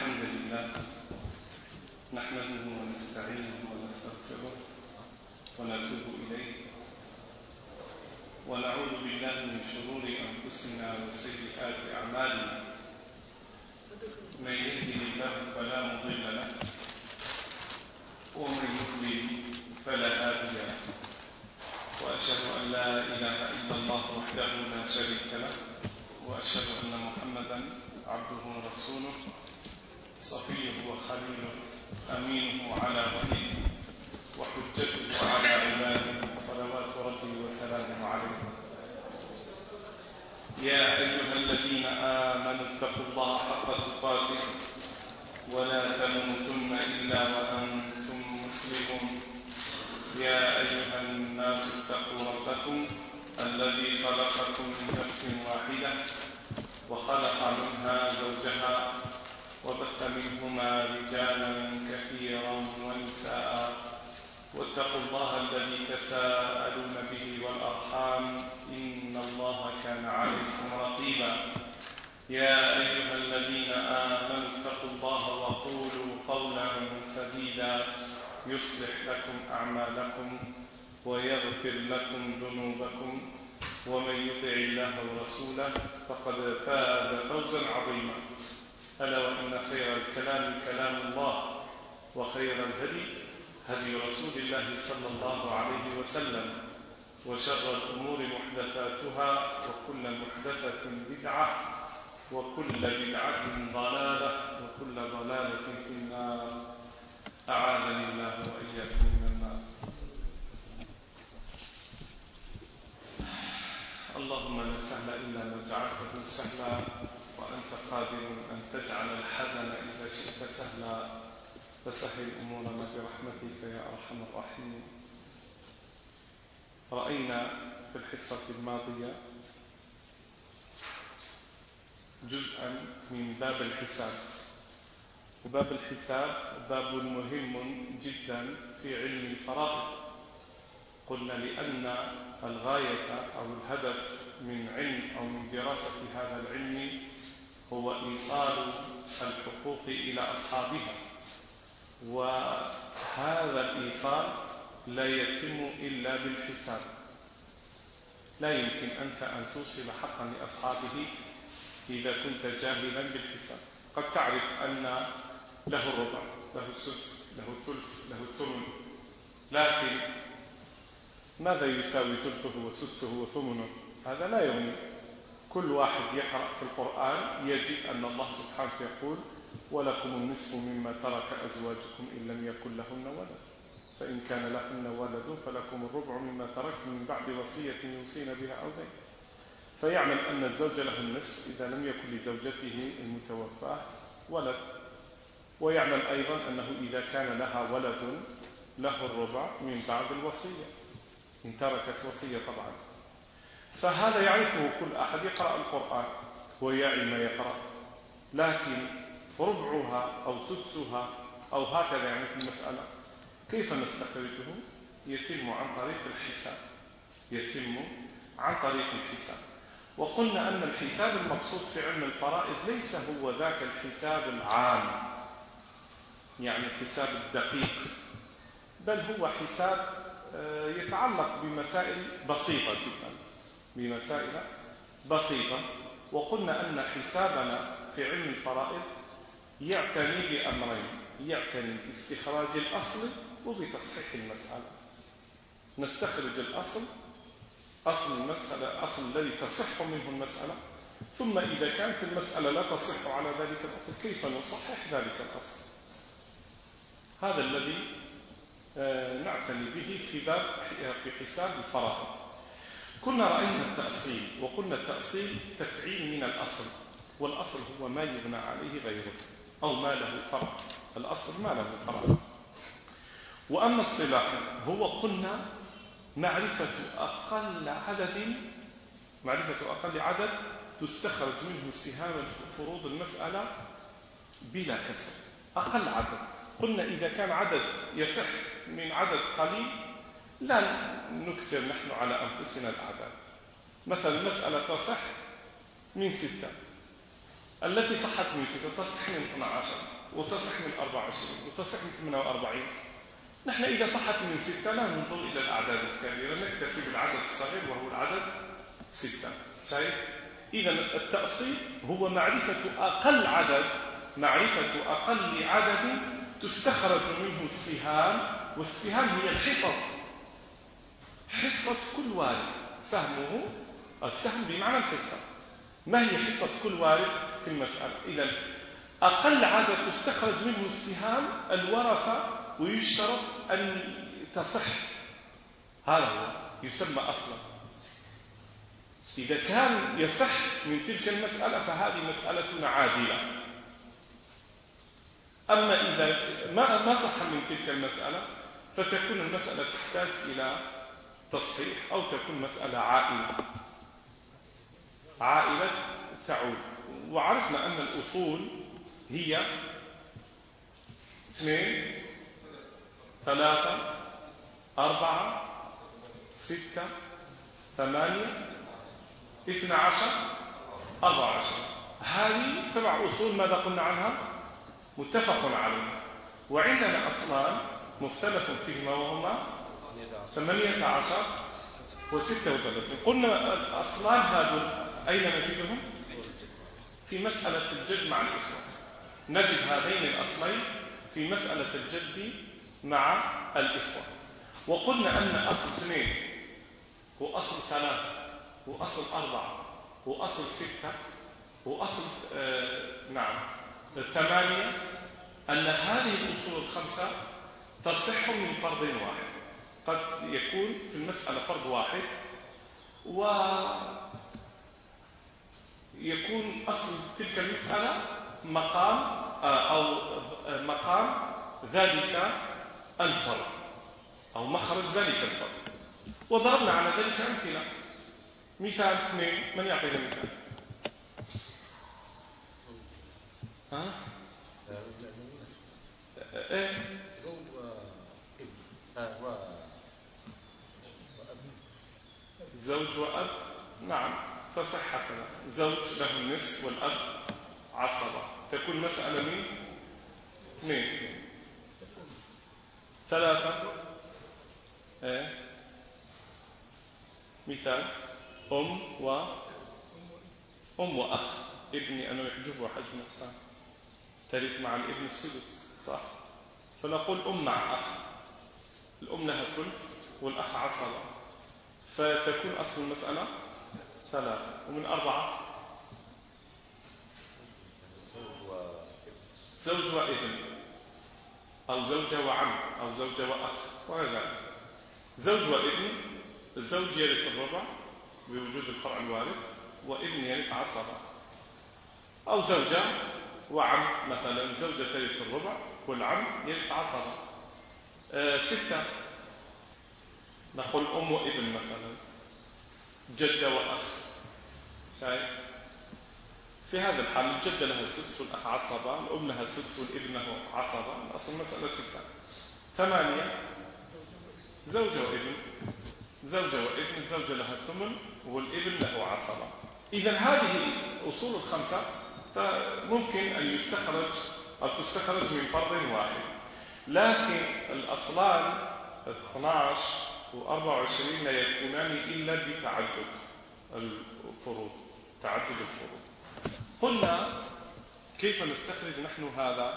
الحمد لله نحمده ونستعينه ونستغفره ونتوب إليه ونعوذ بالله من شرور أنفسنا وسيئات أعمالنا. من يهده الله فلا مضل له ومن يضلل فلا هادي له، وأشهد أن لا إله إلا الله وحده لا شريك له، وأشهد أن محمدا عبده ورسوله صفيه وخليله أمينه على وحيه وحجته على عباده صلوات ربي وسلامه عليه. يا أيها الذين آمنوا اتقوا الله حق تقاته ولا تموتن إلا وأنتم مسلمون. يا أيها الناس اتقوا ربكم الذي خلقكم من نفس واحدة وخلق منها زوجها وبث منهما رجالا كثيرا ونساء، واتقوا الله الذي تساءلون به والأرحام إن الله كان عليكم رقيبا. يا أيها الذين آمنوا اتقوا الله وقولوا قولا سديدا يصلح لكم أعمالكم ويغفر لكم ذنوبكم، ومن يطع الله ورسوله فقد فاز فوزا عظيما. ألا وإن خير الكلام كلام الله، وخير الهدي هدي رسول الله صلى الله عليه وسلم، وشر الأمور محدثاتها، وكل محدثة بدعة، وكل بدعة ضلالة، وكل ضلالة في النار. أعاذني الله وإياكم من النار. اللهم لا سهل إلا ما جعلته سهلا، وأنت قادر أن تجعل الحزن إذا شئت سهلا، فسهل أمورنا برحمتك يا أرحم الراحمين. رأينا في الحصة الماضية جزءا من باب الحساب، وباب الحساب باب مهم جدا في علم الفرائض. قلنا لأن الغاية أو الهدف من علم أو من دراسة هذا العلم هو إيصال الحقوق إلى أصحابها، وهذا الإيصال لا يتم إلا بالحساب. لا يمكن أنت أن توصل حقا لأصحابه إذا كنت جاهلا بالحساب. قد تعرف أن له الربع، له السدس، له الثلث، له الثمن، لكن ماذا يساوي ثلثه وسدسه وثمنه؟ هذا لا يغني. كل واحد يقرأ في القرآن يجد أن الله سبحانه يقول: ولكم النصف مما ترك أزواجكم إن لم يكن لهن ولد، فإن كان لهن ولد فلكم الربع مما تركتم من بعد وصية يوصين بها أو دين. فيعمل أن الزوج له النصف إذا لم يكن لزوجته المتوفاة ولد، ويعمل أيضا أنه إذا كان لها ولد له الربع من بعد الوصية إن تركت وصية طبعا. فهذا يعرفه كل أحد يقرأ القرآن ويعي ما يقرأ، لكن ربعها أو سدسها أو هكذا يعني في المسألة كيف نستخرجه؟ يتم عن طريق الحساب، يتم عن طريق الحساب. وقلنا أن الحساب المقصود في علم الفرائض ليس هو ذاك الحساب العام، يعني الحساب الدقيق، بل هو حساب يتعلق بمسائل بسيطة جدا، بمسائل بسيطة. وقلنا أن حسابنا في علم الفرائض يعتني بأمرين: يعتني باستخراج الأصل وبتصحيح المسألة. نستخرج الأصل، أصل المسألة، أصل الذي تصح منه المسألة، ثم إذا كانت المسألة لا تصح على ذلك الأصل كيف نصحح ذلك الأصل. هذا الذي نعتني به في حساب الفرائض. كنا رأينا التأصيل، وقلنا التأصيل تفعيل من الأصل، والأصل هو ما يبنى عليه غيره أو ما له فرع. الأصل ما له فرع. وأما اصطلاحا هو قلنا معرفة أقل عدد تستخرج منه سهام فروض المسألة بلا كسر. أقل عدد. قلنا إذا كان عدد يصح من عدد قليل لا نكثر نحن على أنفسنا الأعداد. مثلا المسألة تصح من 6، التي صحت من 6 تصح من 12 وتصح من 24 وتصح من 48. نحن إذا صحت من 6 لا ننظر إلى الأعداد الكبيرة، نكتفي بالعدد الصغير وهو العدد 6. شايف؟ إذا التأصيل هو معرفة أقل عدد تستخرج منه السهام، والسهام هي الحصص، حصة كل وارد سهمه، السهم بمعنى الحصة. ما هي حصة كل وارد في المسألة؟ إذا أقل عدد تستخرج منه السهام الورثة، ويشترط أن تصح، هذا هو يسمى أصلا. إذا كان يصح من تلك المسألة فهذه مسألة عادلة. أما إذا ما صح من تلك المسألة فتكون المسألة تحتاج إلى تصحيح، أو تكون مسألة عائلة تعود. وعرفنا أن الأصول هي 2 3 4 6 8 12 24. هذه 7 أصول ماذا قلنا عنها؟ متفق عليها. وعندنا أصلان مختلف فيهما وهما 18 و36. قلنا الأصلان هذول أين نجدهم؟ في مسألة الجد مع الإخوة. نجد هذين الأصلين في مسألة الجد مع الإخوة. وقلنا أن أصل 2 وأصل 3 وأصل 4 وأصل 6 وأصل 8، أن هذه الأصول ال5 تصح من فرض واحد. قد يكون في المسألة فرض واحد، ويكون أصل تلك المسألة مقام ذلك الفرض، أو مخرج ذلك الفرض. وضربنا على ذلك أمثلة. مثال 2، من يعطينا مثال؟ زوج وابن زوج وأب، نعم، فصح هكذا. زوج له النصف والأب عصبة، تكون مسألة من 2. 3 مثال أم وأخ. ابني أنا يحجبه حجم نقصان، ترث مع الابن السدس، صح؟ فنقول أم مع أخ، الأم لها ثلث والأخ عصبة، فتكون أصل المسألة 3. ومن 4 زوج وابن، أو زوجة وعم، أو زوجة وأخ، وهكذا. زوج وابن، الزوج يرث الربع بوجود الفرع الوارث، وابن يرث عصبة. أو زوجة وعم مثلا، الزوجة ترث الربع والعم يرث عصبة. 6 نقول أم وابن مثلا، جدة وأخ. شايف؟ في هذا الحال الجدة لها السدس والأخ عصبة، الأم لها السدس والابن له عصبة. الأصل مسألة 6. 8 زوجة وابن، الزوجة لها الثمن والابن له عصبة. إذا هذه الأصول ال5 فممكن أن تستخرج من فرض واحد. لكن الأصلان 12 و24 لا يكونان إلا بتعدد الفروض. قلنا كيف نستخرج نحن هذا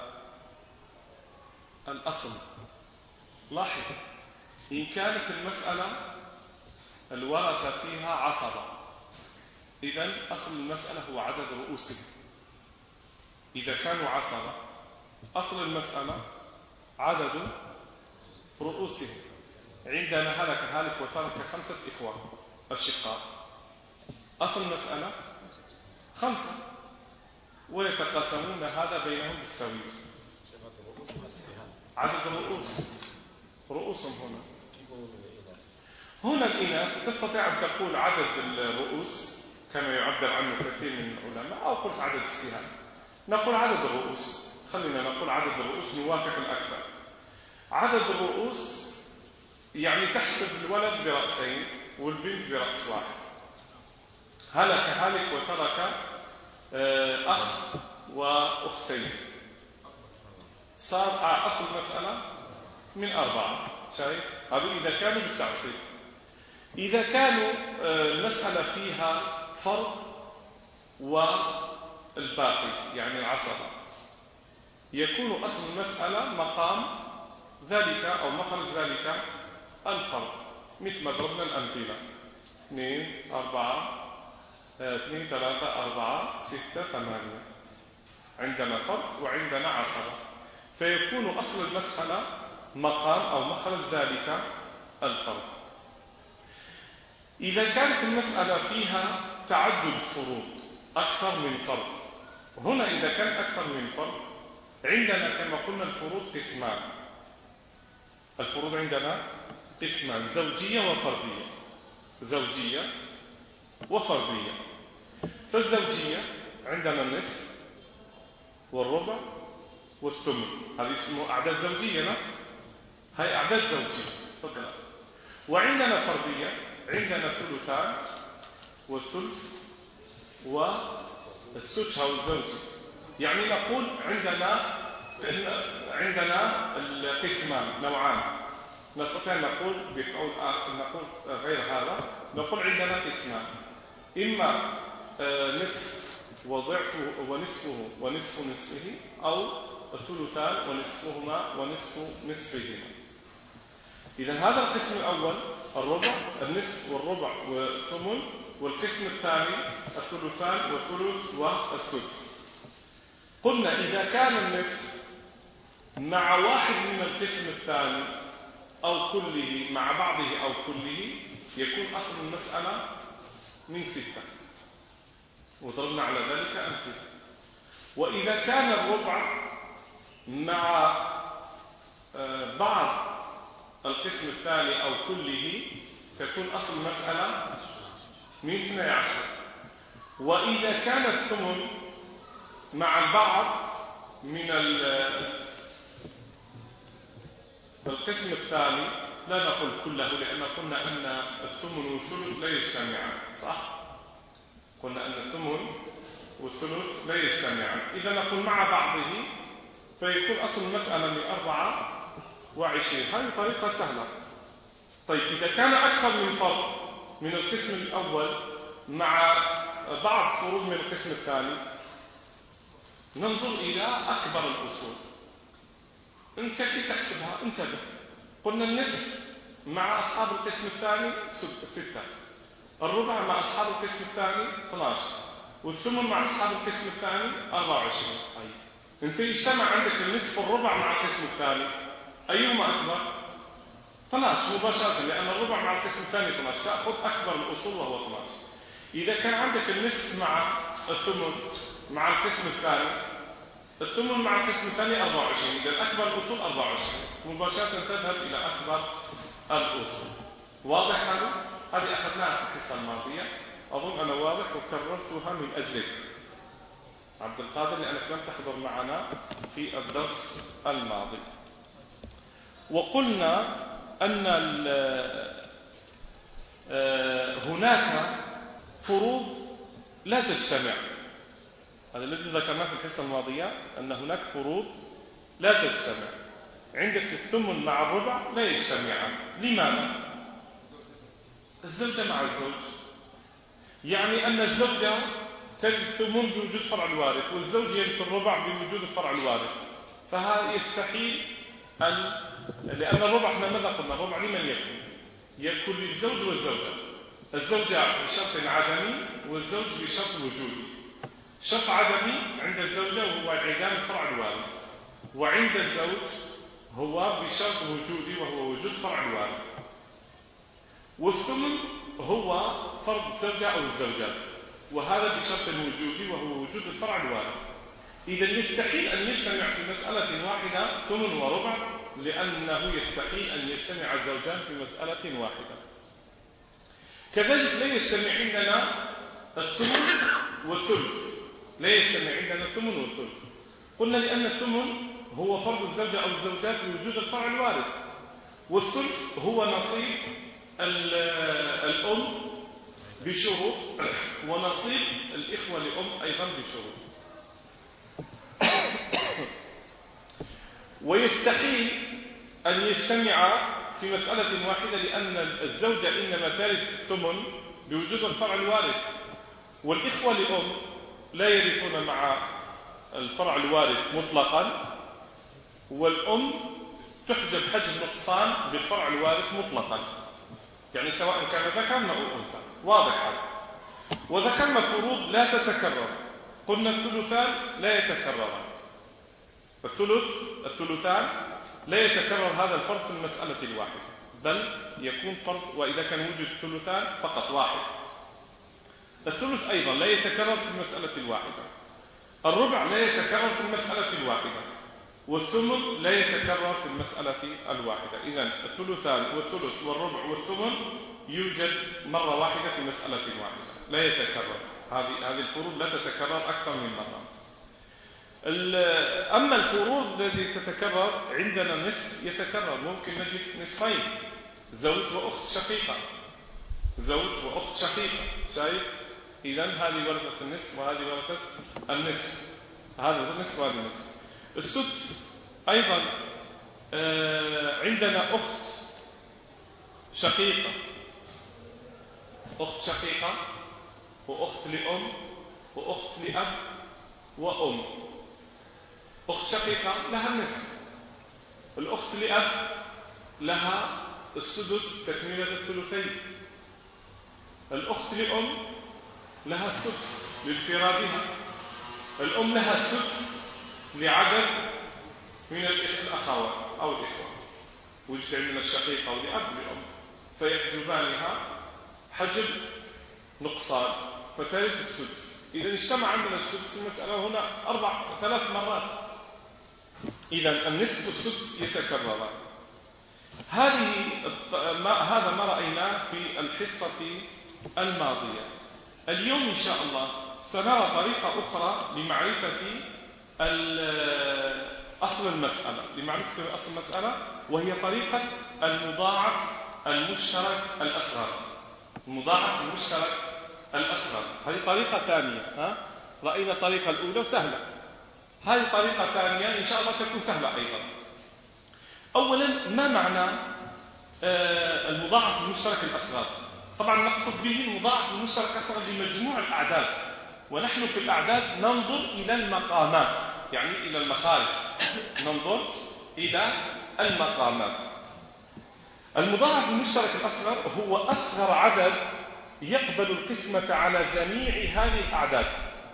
الأصل؟ لاحظ، إن كانت المسألة الورثة فيها عصبة، إذن أصل المسألة هو عدد رؤوسهم. إذا كانوا عصبة أصل المسألة عدد رؤوسهم. عندنا هلك وترك 5 إخوة أشقاء، أصل المسألة 5، ويتقاسمون هذا بينهم بالسوية. عدد رؤوسهم هنا الإناث تستطيع أن تقول عدد الرؤوس كما يعبر عنه كثير من العلماء، أو قلت عدد السهام. نقول عدد الرؤوس، خلينا نقول عدد الرؤوس نوافق الأكثر. عدد الرؤوس يعني تحسب الولد برأسين والبنت برأس واحد. هلك وترك أخ وأختين، صار أصل المسألة من 4. شايف؟ هذا إذا كانوا بالتعصيب. إذا كانوا المسألة فيها فرد والباقي يعني العصبة، يكون أصل المسألة مقام ذلك أو مخرج ذلك الفرد، مثل ما ضربنا الأمثلة 2 3 4 6 8. عندنا فرد وعندنا عصبة، فيكون أصل المسألة مقام أو مخرج ذلك الفرد. إذا كانت المسألة فيها تعدد فروض أكثر من فرد، هنا إذا كان أكثر من فرد عندنا كما قلنا الفروض قسمان. الفروض عندنا قسمان: زوجية وفردية. زوجية وفردية. فالزوجية عندنا النصف والربع والثمن، هذه اسمه أعداد زوجية. لا، هاي أعداد زوجية. تفضل. وعندنا فردية، عندنا ثلثان والثلث والسدس أو الزوجي. يعني نقول عندنا القسمان نوعان. نستطيع نقول بقول نقول غير هذا، نقول عندنا قسمان: إما نصف وضعفه ونصفه ونصف نصفه، أو الثلثان ونصفهما ونصف نصفهما. إذا هذا القسم الأول الربع، النصف والربع والثمن، والقسم الثاني الثلثان والثلث والسدس. قلنا إذا كان النصف مع واحد من القسم الثاني أو كله مع بعضه أو كله، يكون أصل المسألة من 6، وضربنا على ذلك أمثلة. وإذا كان الربع مع بعض القسم الثاني أو كله، تكون أصل المسألة من 12. وإذا كان الثمن مع البعض من القسم الثاني، لا نقول كله، لأن قلنا أن الثمن والثلث لا يجتمعان. صح؟ قلنا أن الثمن والثلث لا يجتمعان. إذا نقول مع بعضه، فيكون أصل المسألة من 24. هذه طريقة سهلة. طيب، إذا كان أكثر من فرد من القسم الأول مع بعض فروض من القسم الثاني، ننظر إلى أكبر الأصول. أنت كيف تحسبها؟ انتبه. قلنا النصف مع أصحاب القسم الثاني 6، الربع مع أصحاب القسم الثاني 12، والثمن مع أصحاب القسم الثاني 24. طيب، أنت يجتمع عندك النصف والربع مع القسم الثاني، أيهما أكبر؟ 12 مباشرة، لأن الربع مع القسم الثاني 12، تأخذ أكبر الأصول وهو 12. إذا كان عندك النصف مع الثمن مع القسم الثاني، الثمن مع القسم الثاني 24، إذا أكبر الأصول 24، مباشرة تذهب إلى أكبر الأصول. واضح هذا؟ هذه أخذناها في الحصة الماضية، أظن أنا واضح وكررتها من أجلك عبد القادر، لأنك لم تحضر معنا في الدرس الماضي. وقلنا أن هناك فروض لا تجتمع. هذا الذي ذكرناه في الحصة الماضية، أن هناك فروض لا تجتمع. عندك الثمن مع الربع لا يجتمعان. لماذا؟ الزوجة مع الزوج، يعني أن الزوجة تجد الثمن بوجود فرع الوارث، والزوج يرث الربع بوجود الفرع الوارث، فهذا يستحيل لأن الربع احنا ماذا قلنا؟ الربع لمن يكون؟ يكون للزوج والزوجة. الزوجة بشرط عدمي والزوج بشرط وجودي. شرط عدمي عند الزوجة وهو انعدام الفرع الوارث، وعند الزوج هو بشرط وجودي وهو وجود فرع الوارث. والثمن هو فرض الزوجة أو الزوجات، وهذا بشرط وجودي وهو وجود الفرع الوارث. إذا يستحيل أن يجتمع في مسألة واحدة ثمن وربع، لأنه يستحيل أن يجتمع الزوجان في مسألة واحدة. كذلك لا يجتمع عندنا الثمن والثلث، لا يجتمع عندنا الثمن والثلث. قلنا لأن الثمن هو فرض الزوجة أو الزوجات بوجود الفرع الوارث، والثلث هو نصيب الأم بشروط، ونصيب الإخوة لأم أيضا بشروط. ويستحيل أن يجتمع في مسألة واحدة، لأن الزوجة إنما ترث الثمن بوجود الفرع الوارث، والإخوة لأم لا يرثون مع الفرع الوارث مطلقا، والأم تحجب حجب نقصان بالفرع الوارث مطلقا، يعني سواء كان ذكر أو أنثى. واضح هذا. وذكرنا فروض لا تتكرر، قلنا الثلثان لا يتكرران، الثلثان لا يتكرر هذا الفرض في المسألة الواحدة، بل يكون فرض وإذا كان وجود الثلثان فقط واحد. الثلث أيضا لا يتكرر في المسألة الواحدة، الربع لا يتكرر في المسألة الواحدة، والثمن لا يتكرر في المسألة الواحدة. إذن الثلثان والثلث والربع والثمن يوجد مرة واحدة في مسألة واحدة، لا يتكرر. هذه الفروض لا تتكرر أكثر من مرة. أما الفروض التي تتكرر عندنا نصف يتكرر، ممكن نجد نصفين، زوج وأخت شقيقة، زوج وأخت شقيقة، شايف؟ إذن هذه ورثة النصف وهذه ورثة النصف، هذا النصف وهذا النصف. السدس أيضا عندنا أخت شقيقة، أخت شقيقة وأخت لأم وأخت لأب وأم. أخت شقيقة لها النصف، الأخت لأب لها السدس تكملة الثلثين، الأخت لأم لها السدس لانفرادها، الأم لها السدس لعدد من الأخوات أو الإخوة، وجد عندنا الشقيقة ولأب لأم فيحجبانها حجب نقصان فترث السدس. إذا اجتمع عندنا السدس المسألة هنا 3 مرات، إذا النصف والسدس يتكرران. هذا ما رأيناه في الحصة الماضية. اليوم إن شاء الله سنرى طريقة أخرى لمعرفة أصل المسألة، وهي طريقة المضاعف المشترك الأصغر. المضاعف المشترك الأصغر هذه طريقة ثانية. رأينا الطريقة الأولى وسهلة، هذه طريقة ثانية إن شاء الله تكون سهلة أيضا. أولا، ما معنى المضاعف المشترك الأصغر؟ طبعا نقصد به المضاعف المشترك الأصغر لمجموع الأعداد، ونحن في الأعداد ننظر إلى المقامات، يعني إلى المخارج، ننظر إلى المقامات. المضاعف المشترك الأصغر هو أصغر عدد يقبل القسمة على جميع هذه الأعداد،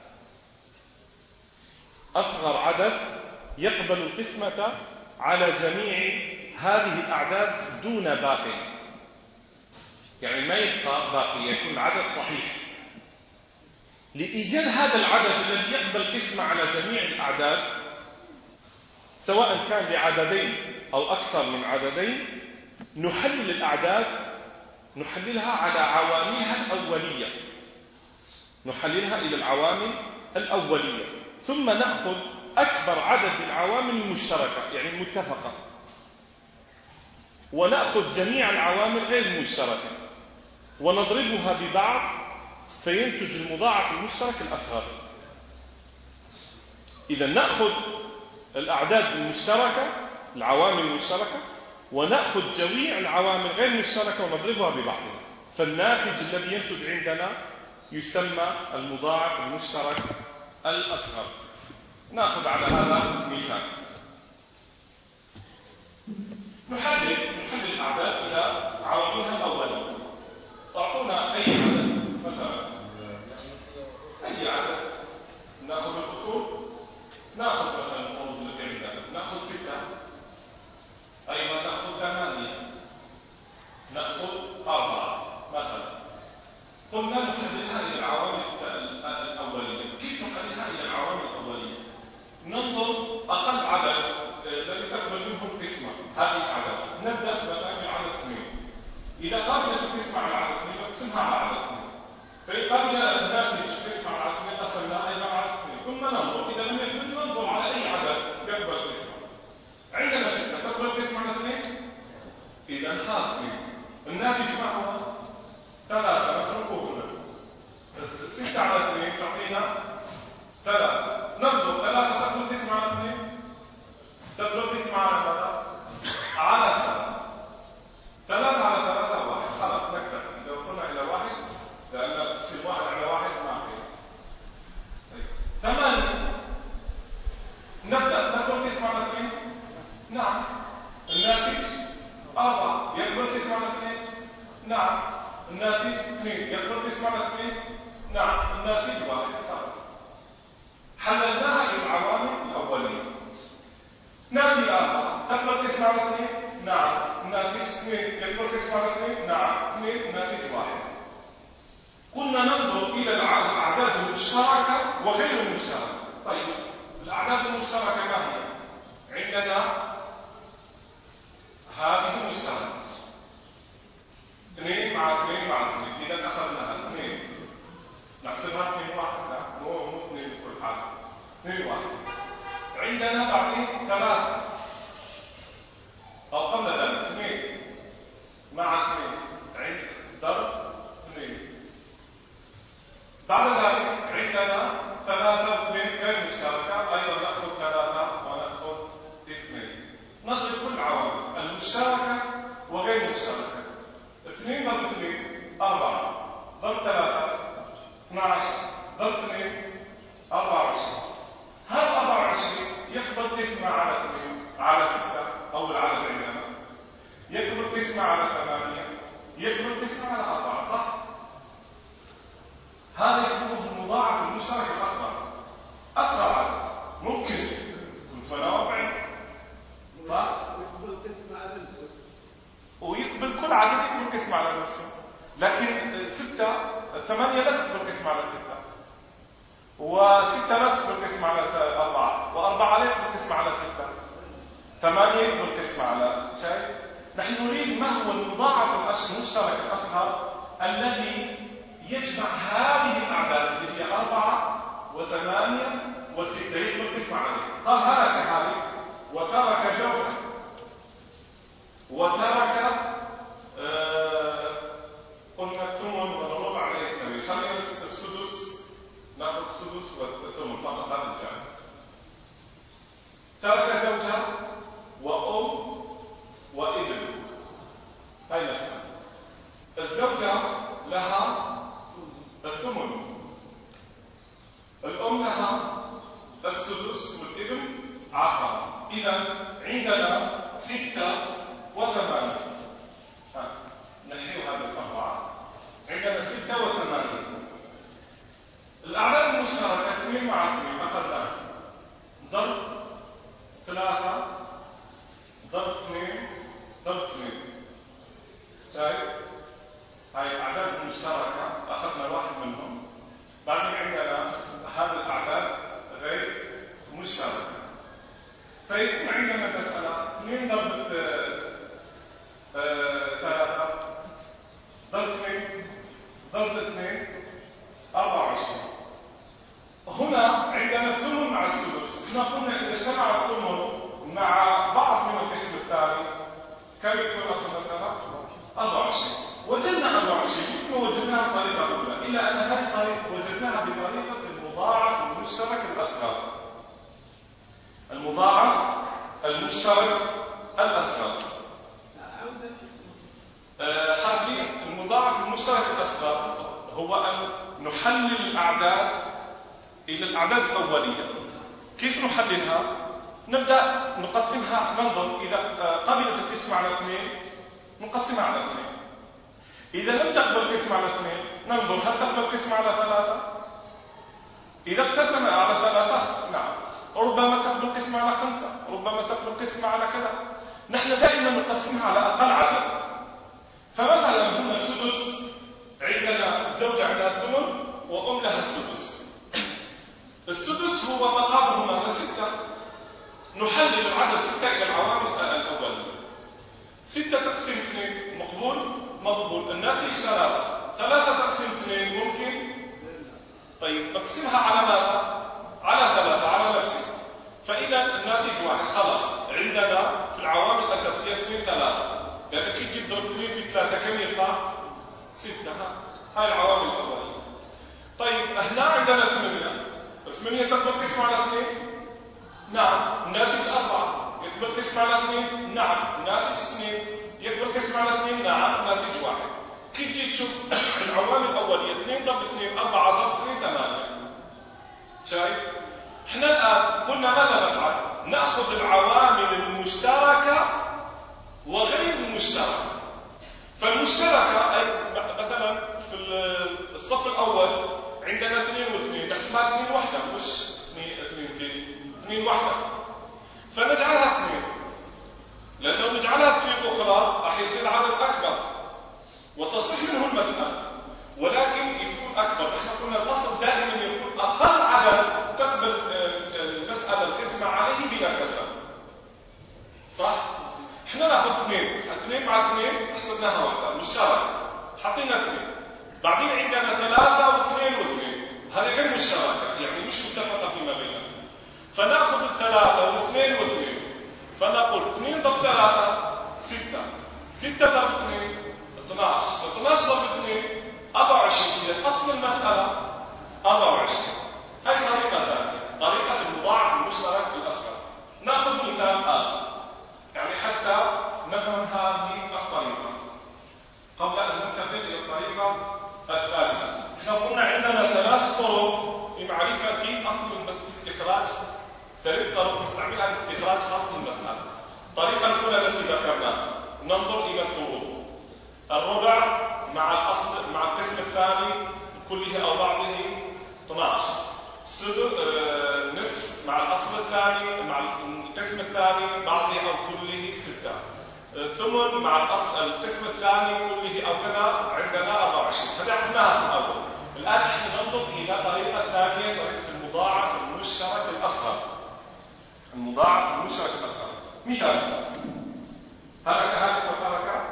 أصغر عدد يقبل القسمة على جميع هذه الأعداد دون باقي، يعني ما يبقى باقي، يكون العدد صحيح. لإيجاد هذا العدد الذي يقبل قسمة على جميع الأعداد، سواء كان لعددين أو أكثر من عددين، نحلل الأعداد، نحللها على عواملها الأولية، نحللها إلى العوامل الأولية، ثم نأخذ أكبر عدد من العوامل المشتركة يعني المتفقة، ونأخذ جميع العوامل غير المشتركة ونضربها ببعض فينتج المضاعف المشترك الأصغر. إذا نأخذ الأعداد المشتركة، العوامل المشتركة، ونأخذ جميع العوامل غير المشتركة ونضربها ببعضها، فالناتج الذي ينتج عندنا يسمى المضاعف المشترك الأصغر. نأخذ على هذا مثال، نحلل الأعداد إلى عواملها الأولية. أعطونا أي عدد، مثلا أي عدد، نأخذ الأصول، نأخذ مثلا الفروض التي عندنا، نأخذ 6، أيضا نأخذ 8، نأخذ 4 مثلا. قلنا نحللها إلى العوامل الأولية. كيف نحللها إلى العوامل الأولية؟ ننظر أقل عدد الذي تقبل منه القسمة، هذه الأعداد. نبدأ مثلا بالعدد 2. إذا قابلت القسمة على عدد 2 نقسمها على عدد 2. فإن قابل الناتج القسمة على عدد 2 قسمناها أيضا على عدد 2. ثم ننظر، إذا لم يقبل ننظر على أي عدد يقبل القسمة. عندنا 6 تقبل القسمة على 2، إذا هذا 2. الناتج ما هو 3 نتركه هنا. نعم. الناتج 4 يقبل القسم على 2. نعم. الناتج 2 يقبل القسم على 2. نعم. الناتج 1. خلاص حللناها للعوامل الأولية. ناتج 4 تقبل القسم على 2. نعم. الناتج 2 يقبل القسم على 2. نعم. 2 ناتج 1. قلنا ننظر إلى الأعداد المشتركة وغير المشتركة. طيب الأعداد المشتركة ما هي؟ عندنا هذه مشتركة 2 مع 2 مع 2. إذا أخذناها 2 نحسبها 2 1. لا مو 2 بكل حال 2 1. عندنا بعدين 3 أو قبل ذلك 2 مع 2 عند ضرب 2. بعد ذلك عندنا 3 و2 غير مشتركة. أيضا نأخذ 3 ونأخذ 2. نضرب كل العوامل المشتركة وغير مشتركة. 2 ضرب 2 4 ضرب 3 12 ضرب 2 24. هذا 24 يقبل قسمة على 2 على 6 أو العدد عندنا. يقبل قسمة على 8 يقبل قسمة على 4. صح؟ هذا يسمى المضاعف المشترك الأصغر. أصغر عدد ممكن متنوع. صح؟ ويقبل كل عدد يقبل قسم على نفسه. لكن 8 لا تقبل قسم على 6 و6 لا تقبل قسم على 4 و4 لا يقبل قسم على 6. 8 يقبل قسم على شيء. نحن نريد ما هو المضاعف المشترك الأصغر الذي يجمع هذه الأعداد اللي هي 4 و8 و6 يقبل قسم عليه. قال هلك هذه وترك زوجها وترك قلنا الثمن والربع عليه يستوي. خلينا السدس ناخذ السدس والثمن فقط هذا الجانب. ترك زوجها وأم وابن. هاي مسألة. الزوجة لها الثمن، الأم لها السدس والابن عصا. إذا عندنا 6 و8. نحيو هذه الأربعة. عندنا 6 و8. الأعداد المشتركة 2 مع 2 أخذناها ضرب 3 ضرب 2 ضرب 2. شايف؟ هاي الأعداد المشتركة أخذنا واحد منهم. بعدين عندنا هذه الأعداد غير مشتركة. فيكون عندنا مسألة 2 ضرب 3 ضرب 2 ضرب 2 24. هنا عندنا ثمن مع السدس. احنا قلنا إذا اجتمع الثمن مع بعض من القسم الثاني كم يكون أصل مسألة؟ 24. وجدنا 24 مثل وجدناها بالطريقة الأولى، إلا أن هذه الطريقة وجدناها بطريقة المضاعف المشترك الأصغر. المضاعف المشترك الأصغر. حاجي المضاعف المشترك الأصغر هو أن نحلل الأعداد إلى الأعداد الأولية. كيف نحللها؟ نبدأ نقسمها. ننظر إذا قبلت القسم على 2 نقسمها على 2. إذا لم تقبل القسم على 2 ننظر هل تقبل القسم على 3. إذا اقتسم على 3 نعم ربما تقبل القسم على 5 ربما تقبل القسم على كذا. نحن دائما نقسمها على أقل عدد. فمثلا هنا السدس عندنا الزوجة عندها الثمن وأم لها السدس. السدس هو مقامهما 6. نحلل العدد 6 إلى العوامل الأولية. 6 تقسيم 2 مقبول مقبول. الناتج 3. 3 تقسيم 2 ممكن. طيب نقسمها على ماذا؟ على 3 على نفسها. فإذا الناتج 1. خلاص عندنا في العوامل الأساسية 2 3. لأنك تجيب ضرب 2 في 3 كم يطلع؟ 6. هاي العوامل الأولية. طيب هنا عندنا 8. 8 تقبل قسم على 2. نعم. الناتج 4 يقبل قسم على 2. نعم. الناتج 2 يقبل قسم على 2. نعم. الناتج 1. كيف جيت تشوف العوامل الأولية 2 ضرب 2 4 ضرب 2 8. شايف؟ احنا الآن قلنا ماذا نفعل؟ نأخذ العوامل المشتركة وغير المشتركة. فالمشتركة أي مثلا في الصف الأول عندنا 2 و2 نحسبها 2 وحدة مش 2 وحدة، فنجعلها 2، لأنه نجعلها 2 أخرى راح يصير العدد أكبر وتصح منه المسألة، ولكن يكون أكبر. نحن قلنا الأصل دائما يكون أقل عدد تقبل المسألة القسمة عليه بلا كسر، صح؟ احنا ناخذ 2 مع 2 حسبناها واحدة مشتركة، حطينا 2، بعدين عندنا 3 و2 و2، هذه غير مشتركة يعني مش متفقة فيما بيننا، فناخذ 3 و2 و2، فنقول 2 ضرب 3 6، 6 ضرب 2 12 ضرب 2 24. إذا أصل المسألة 24. هذه طريقة ثانية، طريقة المضاعف المشترك الأصغر. نأخذ مثال آخر يعني حتى نفهم هذه الطريقة قبل أن ننتقل إلى الطريقة الثالثة. احنا قلنا عندنا 3 طرق لمعرفة أصل الاستخراج، 3 طرق نستعملها لاستخراج أصل المسألة. الطريقة الأولى التي ذكرناها ننظر إلى الفروض، الربع مع الأصل مع القسم الثاني كله أو بعضه 12، نصف مع الأصل الثاني مع القسم الثاني بعضه أو كله 6، ثمن مع القسم الثاني كله أو كذا عندنا 24. هذا عرفناها في الأول. الآن نحن ننظر إلى طريقة ثانية، طريقة المضاعف المشترك الأصغر. المضاعف المشترك الأصغر مثال هذا وترك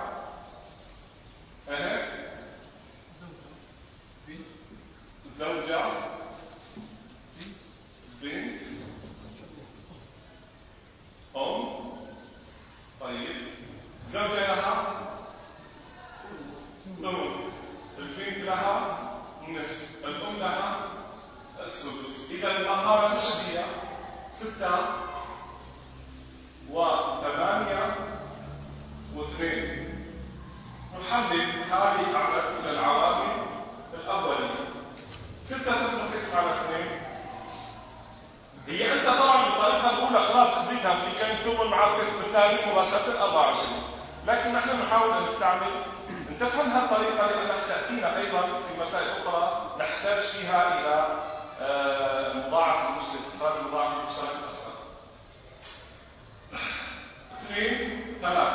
زوجة بنت طيب زوجة لها ثمن، البنت لها نصف، الأم لها السدس. إذا الأقارب ايش هي؟ 6 و8 و2. نحدد هذه العوامل الأولية. 6 تنقسم على 2 هي أنت طبعا بالطريقة الأولى خلاص خذيتها في كان ثمن مع القسم الثاني مباشرة 24، لكن نحن نحاول أن نستعمل أن تفهم هذه الطريقة لأنها تأتينا أيضا في مسائل أخرى نحتاج فيها إلى مضاعف المشترك، المضاعف المشترك الأصغر. 2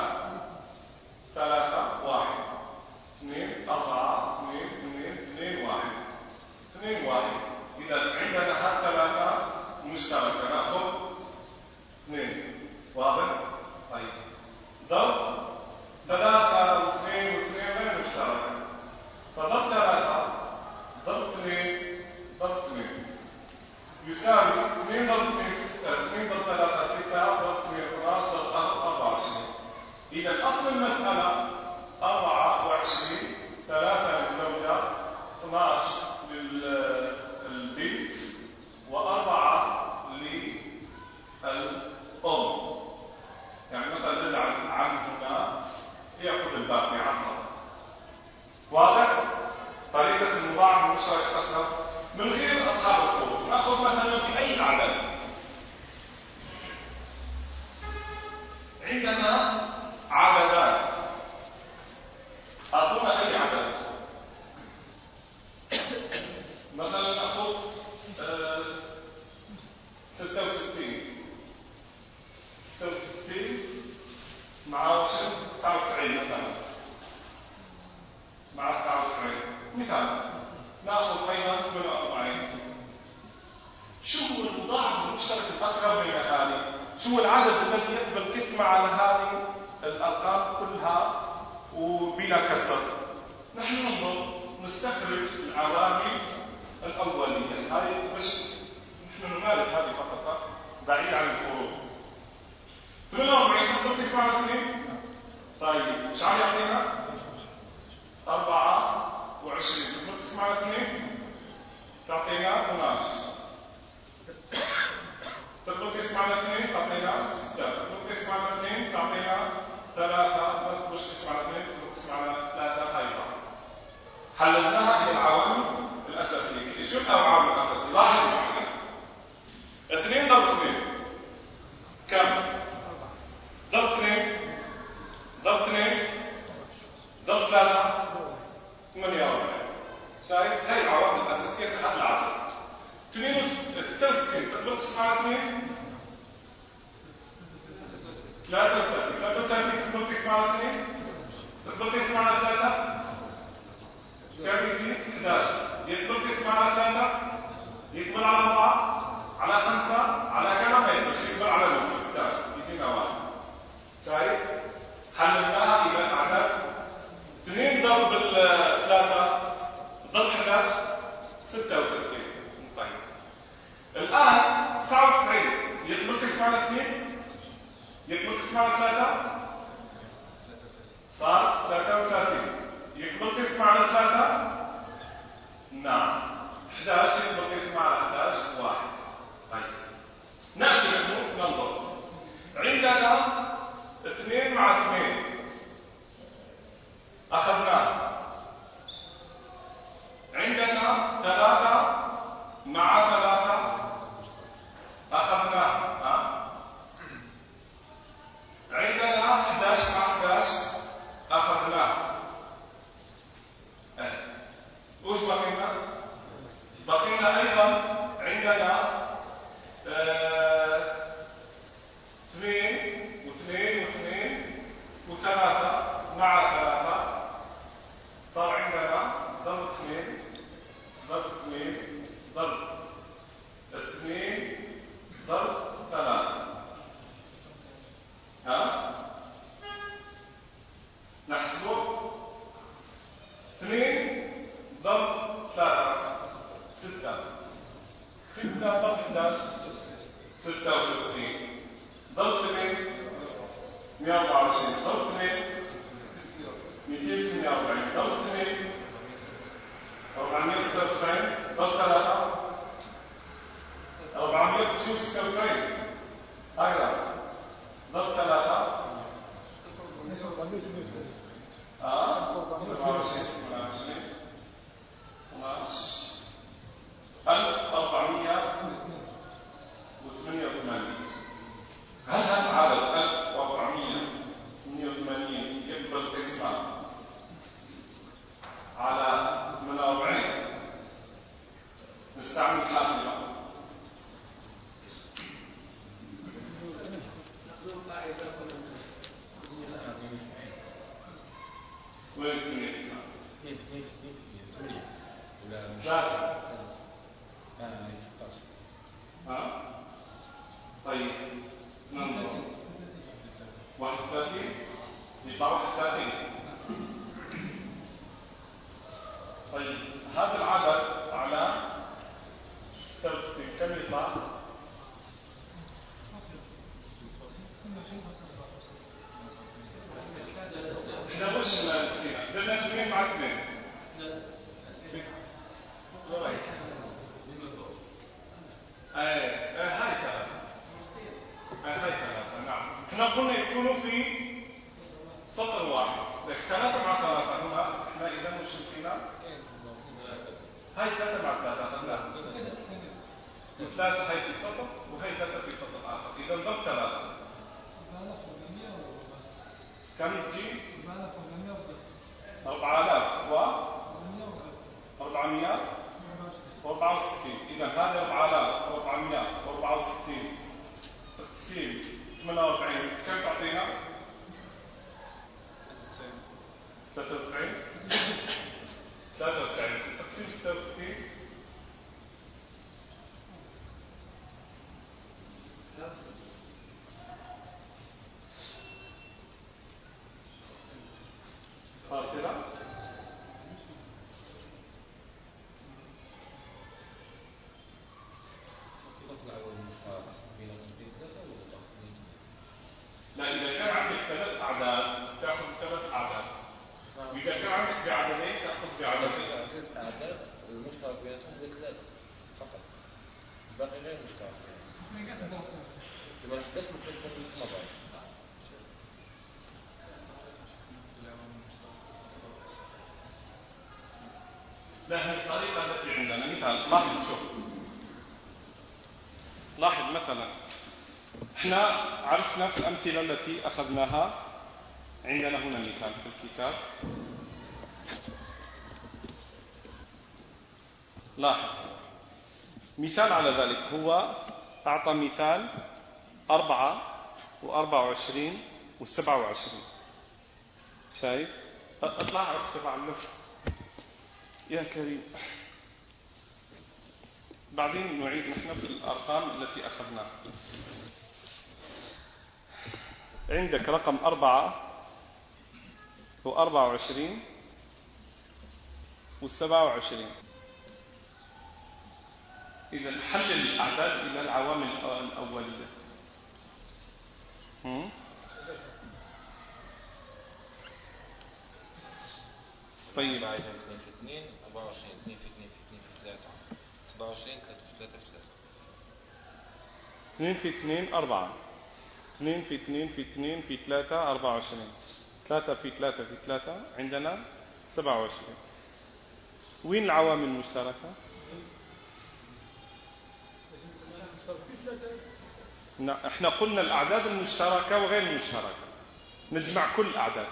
3 1 2 4 2 1 2 1. إذا عندنا هالثلاثة مشتركة نأخذ 2 واضح؟ طيب ضرب 3 و2 غير مشتركة، فضرب 3 ضرب 2 ضرب 2 يساوي 2 ضرب 2 6، 2 ضرب 3 6 ضرب 2 12 ضرب 24. إذا أصل المسألة 24، 3 للزوجة 12 للبنت و4 للأم. يعني مثلا نجعل عن هنا يأخذ الباقي عصر. واضح؟ طريقة المضاعف المشترك الأصغر من غير أصحاب الفروض. نأخذ مثلا في أي عدد عندنا عددان، أعطونا أي عدد. مثلا نأخذ 66 مع 99 مثلا، مع 99 مثال. نأخذ أيضا 48. شو هو المضاعف المشترك الأصغر بين هذه؟ شو هو العدد الذي يقبل قسمة على هذه الأرقام كلها وبلا كسر؟ نحن ننظر نستخرج العوامل الأولية. هذه بس نحن نمارس هذه فقط بعيد عن الفروض. 48 تقبل قسمة على 2. طيب ايش عم يعطينا؟ 24 تقبل قسمة على 2 تعطينا 12. تقبل قسمة على 2 تعطينا 6. تقبل قسمة على 2 تعطينا 3. ما تقبلش قسمة على 2 تقبل قسمة على 3 أيضا. حللناها إلى العوامل الأساسية. شو العوامل الأساسية؟ لاحظوا معنا 2 ضرب 2 كم؟ قسم على 2 يطلق قسم على 3 كم يجي 11 يطلق قسم على 3 يكمل على 4 على 5 على كذا ما يكملش يكمل على نص 11 يجينا 1 شايف حللناها إلى الأعداد 2 ضرب 3 ضرب 11 66. طيب الآن 99 يطلق قسم على 2 يطلق قسم على 3 صار 33 يطلق قسم على 3 نعم 11 يطلق قسم على 11 1. طيب نأتي ننظر عندنا 2 مع 2 أخذناه عندنا 3 مع 3 أخذناه عندنا 11 مع 11 أخذناه وش بقينا؟ بقينا أيضا عندنا 2 و2 و2 و3 مع 3 صار عندنا ضرب 2 ضرب 2 ضرب 2 ضرب 3 نحسبه 2 ضرب 3 6 ضرب 11 66 ضرب 2 124 ضرب 2 248 ضرب 2 496 ضرب 3 496 أيضا ضرب 3 1488. هل هذا العدد 1488 يقبل قسمة على 48؟ نستعمل حاسبة. وين 16. طيب ننظر 31 يطلع 31. طيب هذا العدد على 66 كم يطلع؟ احنا وش نسينا؟ بدنا 2 مع 2 هاي 3 نعم. احنا قلنا يكونوا في سطر واحد. 3 مع 3 هنا احنا اذا وش نسينا؟ هاي 3 مع 3 اخذناها. 3 هاي في سطر وهي 3 في سطر اخر. اذا ضرب 3 كم تجي؟ 4464. إذا هذا 4464 تقسيم 48 كم تعطينا؟ 93 تقسيم 66 فاصلة لا. إذا كان عندك 3 أعداد تأخذ 3 أعداد، وإذا كان عندك بعددين تأخذ بعددين. 3 أعداد المشترك بيناتهم 3 فقط، الباقي غير مشترك. إذا حدثت ممكن يكون مثل ما بعرف. لا، هي الطريقة التي عندنا. مثال لاحظ، شوف لاحظ مثلا احنا عرفنا في الأمثلة التي أخذناها. عندنا هنا مثال في الكتاب. لاحظ مثال على ذلك. هو أعطى مثال 4 و24 و27. شايف؟ اطلع اكتب على اللوح يا كريم. بعدين نعيد نحن في الأرقام التي أخذناها. عندك رقم 4 و24 و27. إذا حلل الأعداد إلى العوامل الأولية. طيب 2 في 2 24 2 في 2 في 2 في 3 27 3 في 3 في 3 2 في 2 4 2 في 2 في 2 في 3 24 3 في 3 في 3 عندنا 27. وين العوامل المشتركة؟ احنا قلنا الأعداد المشتركة وغير المشتركة، نجمع كل الأعداد.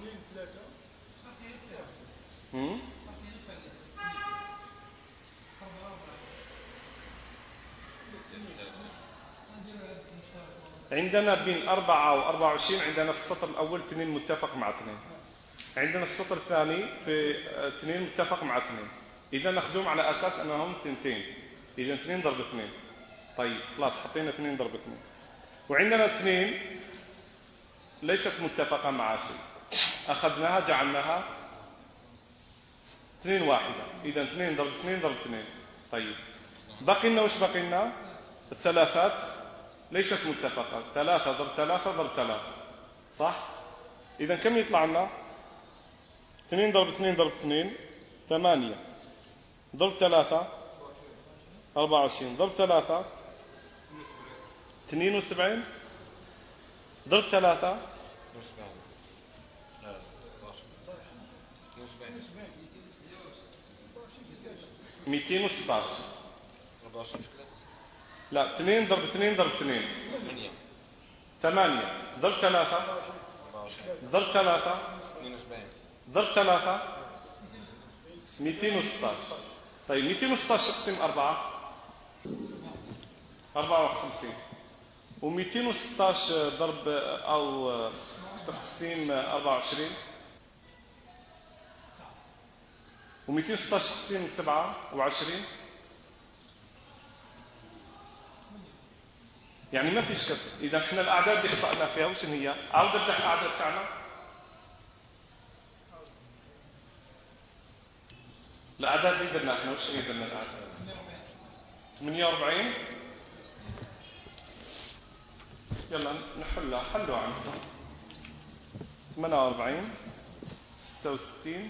عندنا بين 4 و24 عندنا في السطر الأول 2 متفق مع 2، عندنا في السطر الثاني في 2 متفق مع 2، إذا ناخذهم على أساس أنهم 2. إذا 2 ضرب 2. طيب خلاص حطينا 2 ضرب 2. وعندنا 2 ليست متفقة مع شيء، أخذناها جعلناها 2 واحدة. إذا 2 ضرب 2 ضرب 2. طيب بقي لنا وش بقي لنا؟ الثلاثات ليست متفقة. 3 ضرب 3 ضرب 3 صح؟ إذا كم يطلع لنا؟ 2 ضرب 2 ضرب 2 8 ضرب 3 24 ضرب 3 72 ضرب 3 216. لا 2 ضرب 2 ضرب 2 8 ضرب 3 ضرب 3 ضرب 3 216. طيب 216 تقسيم 4 54 و216 ضرب أو تقسيم 24 و216 تقسيم 27 يعني ما فيش كسر. إذا احنا الأعداد اللي اخطأنا فيها وش هي؟ عاود افتح الأعداد تاعنا. الأعداد اللي درنا احنا وش هي درنا الأعداد؟ 48. يلا نحلها، حلوا عندكم. 48 66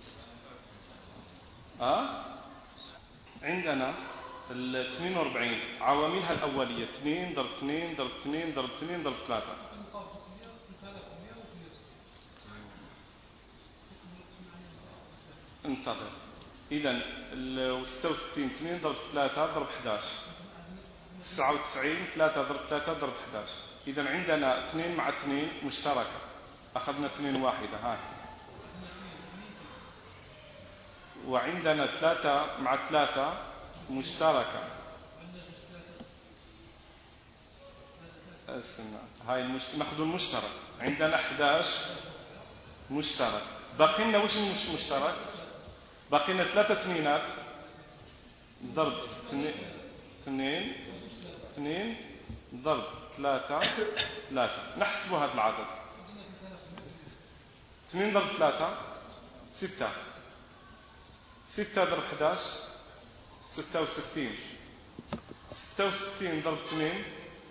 عندنا ال 42 عواملها الأولية 2 ضرب 2 ضرب 2 ضرب 2 ضرب 3. انتظر. إذا ال 66 2 ضرب 3 ضرب 11 99 3 ضرب 3 ضرب 11. إذا عندنا 2 مع 2 مشتركة، أخذنا 2 واحدة هاي. وعندنا 3 مع 3 مشتركة. هاي ناخذ المشترك. عندنا 11 مشترك. باقي لنا وش مشترك؟ باقي لنا 3 اثنينات ضرب 2 2 ضرب 3 3. نحسب هذا العدد. 2 ضرب 3 6 6 ضرب 11 66 66 ضرب 2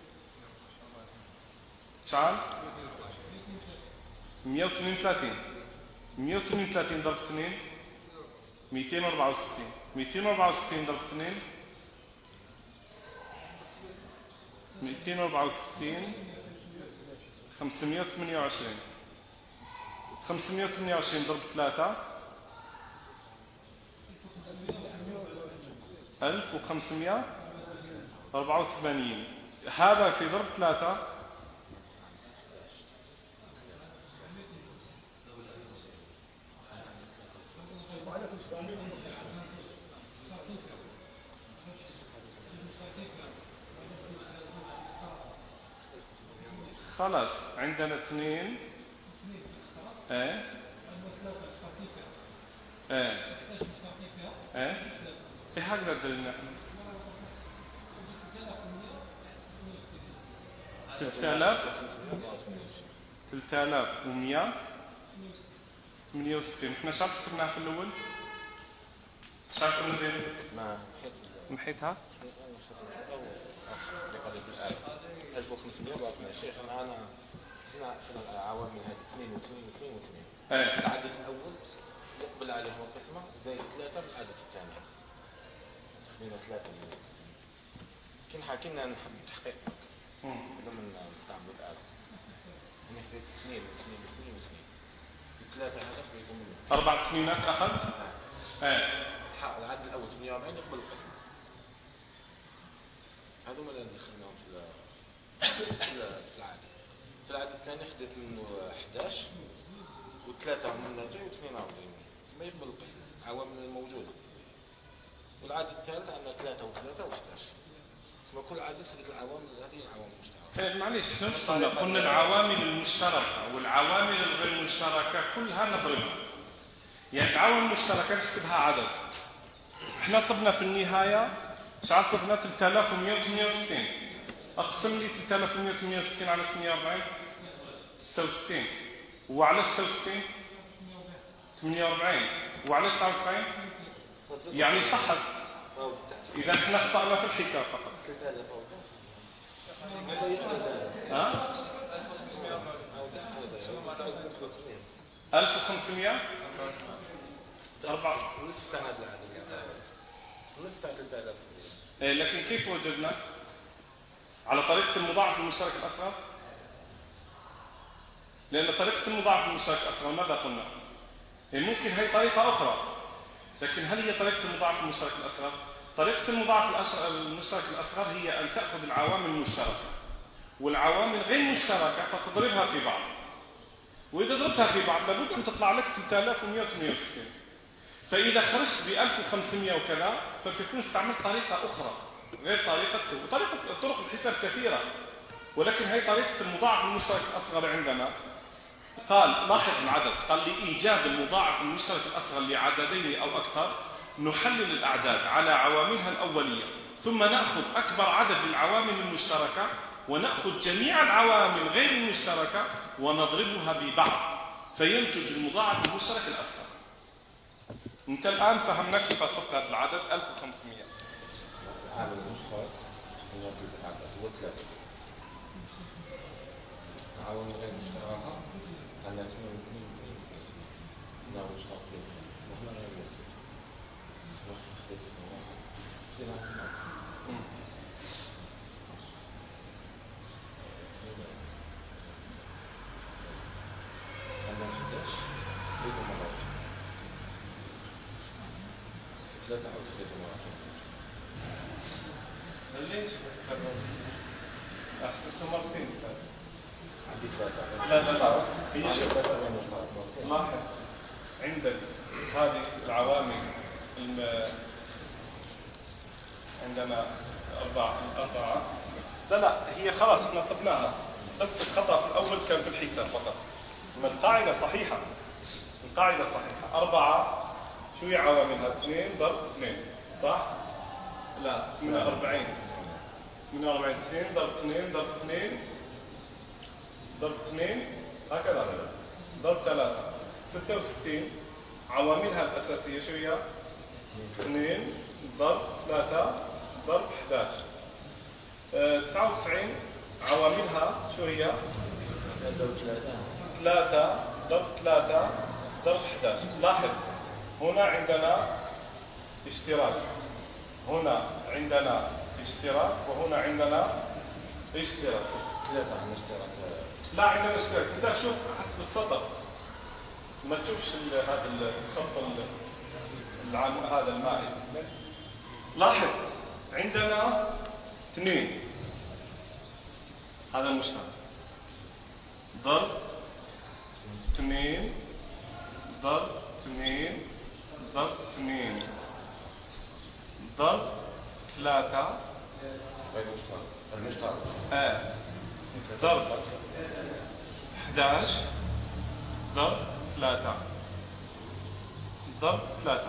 شحال؟ 132 132 ضرب 2 264 264 ضرب 2 264 528 528 ضرب 3 1584. هذا في ضرب 3 خلاص. عندنا 2 ايه ايه ايه ايه هكذا دلنا احنا 3168. احنا شرط حسبناها في الاول شرط ندير محيتها 1500 شيخ انا في العوامل هذه 2 و2 و2 ايه العدد الاول يقبل عليه القسمه زائد 3 من العدد الثاني 2 و3 كاين حاكينا نحب التحقيق لما نستعمل الآلة أنا خذيت 2 و2 و2 و2 3 هدف ويكون منه 4 تميمات أخذ العدد الأول 48 يقبل القسم هذو ما اللي دخلناهم في العدد. في العدد الثاني خديت منه 11 و3 منه جاي و42 ما يقبل القسم عوامل الموجودة. والعدد الثالث عندنا 3 و3 و11 وكل عدد خدت العوامل هذه عوامل مشتركة. معليش احنا قلنا العوامل المشتركة والعوامل الغير المشتركة كلها نضربها. يعني العوامل المشتركة نحسبها عدد. احنا صبنا في النهاية شعار صبنا 3168 اقسم لي 3168 على 48 66 وعلى 66 48 وعلى 99 يعني صحت. إذا احنا اخطأنا في الحساب فقط. 1500 4 نصف تاع هذا العدد نصف تاع 3000. لكن كيف وجدنا؟ على طريقة المضاعف المشترك الأصغر؟ لأن طريقة المضاعف المشترك الأصغر ماذا قلنا؟ ممكن هي طريقة أخرى، لكن هل هي طريقة المضاعف المشترك الأصغر؟ طريقة المضاعف المشترك الأصغر هي أن تأخذ العوامل المشتركة والعوامل غير مشتركة فتضربها في بعض، وإذا ضربتها في بعض لابد أن تطلع لك 3168. فإذا خرجت ب 1500 وكذا فتكون استعملت طريقة أخرى غير طرق الحساب كثيرة، ولكن هي طريقة المضاعف المشترك الأصغر عندنا. قال لاحظ العدد، قال لإيجاد المضاعف المشترك الأصغر لعددين أو أكثر نحلل الأعداد على عواملها الأولية ثم نأخذ أكبر عدد للعوامل المشتركة ونأخذ جميع العوامل غير المشتركة ونضربها ببعض فينتج المضاعف المشترك الأصغر. انت الآن فهمنا كيف صفت هذا العدد 1500. العامل المشترك هو 3. العوامل غير مشتركة عندنا 2 مشتركين وهنا غير مشتركين. عندنا 11 يكون مرات 3 أو 3 مرات. ليش أحسبت مرتين؟ عندي 3. لا هي شوف لاحظ عندك هذه العوامل عندنا 4 لا هي خلاص احنا صبناها، بس الخطأ في الأول كان في الحساب فقط. ما القاعدة صحيحة، 4 شو هي عواملها؟ 2 ضرب 2 صح؟ لا 48 2 ضرب 2 ضرب 2 ضرب 2 هكذا ضرب 3 66. عواملها الأساسية شو هي؟ 2 ضرب 3 ضرب 11. 99 عواملها شو هي؟ 3 ضرب 3 ضرب 11. لاحظ هنا عندنا اشتراك، هنا عندنا اشتراك وهنا عندنا اشتراك. 3 عندنا اشتراك. لا عندنا اشتراك. انت شوف حسب السطر ما تشوفش هذا الخط هذا المائي. لاحظ عندنا 2 هذا مشترك ضرب 2 ضرب 2 ضرب 2 ضرب 3 غير مشترك. المشترك ضرب 11 ضرب 3 ضرب 3.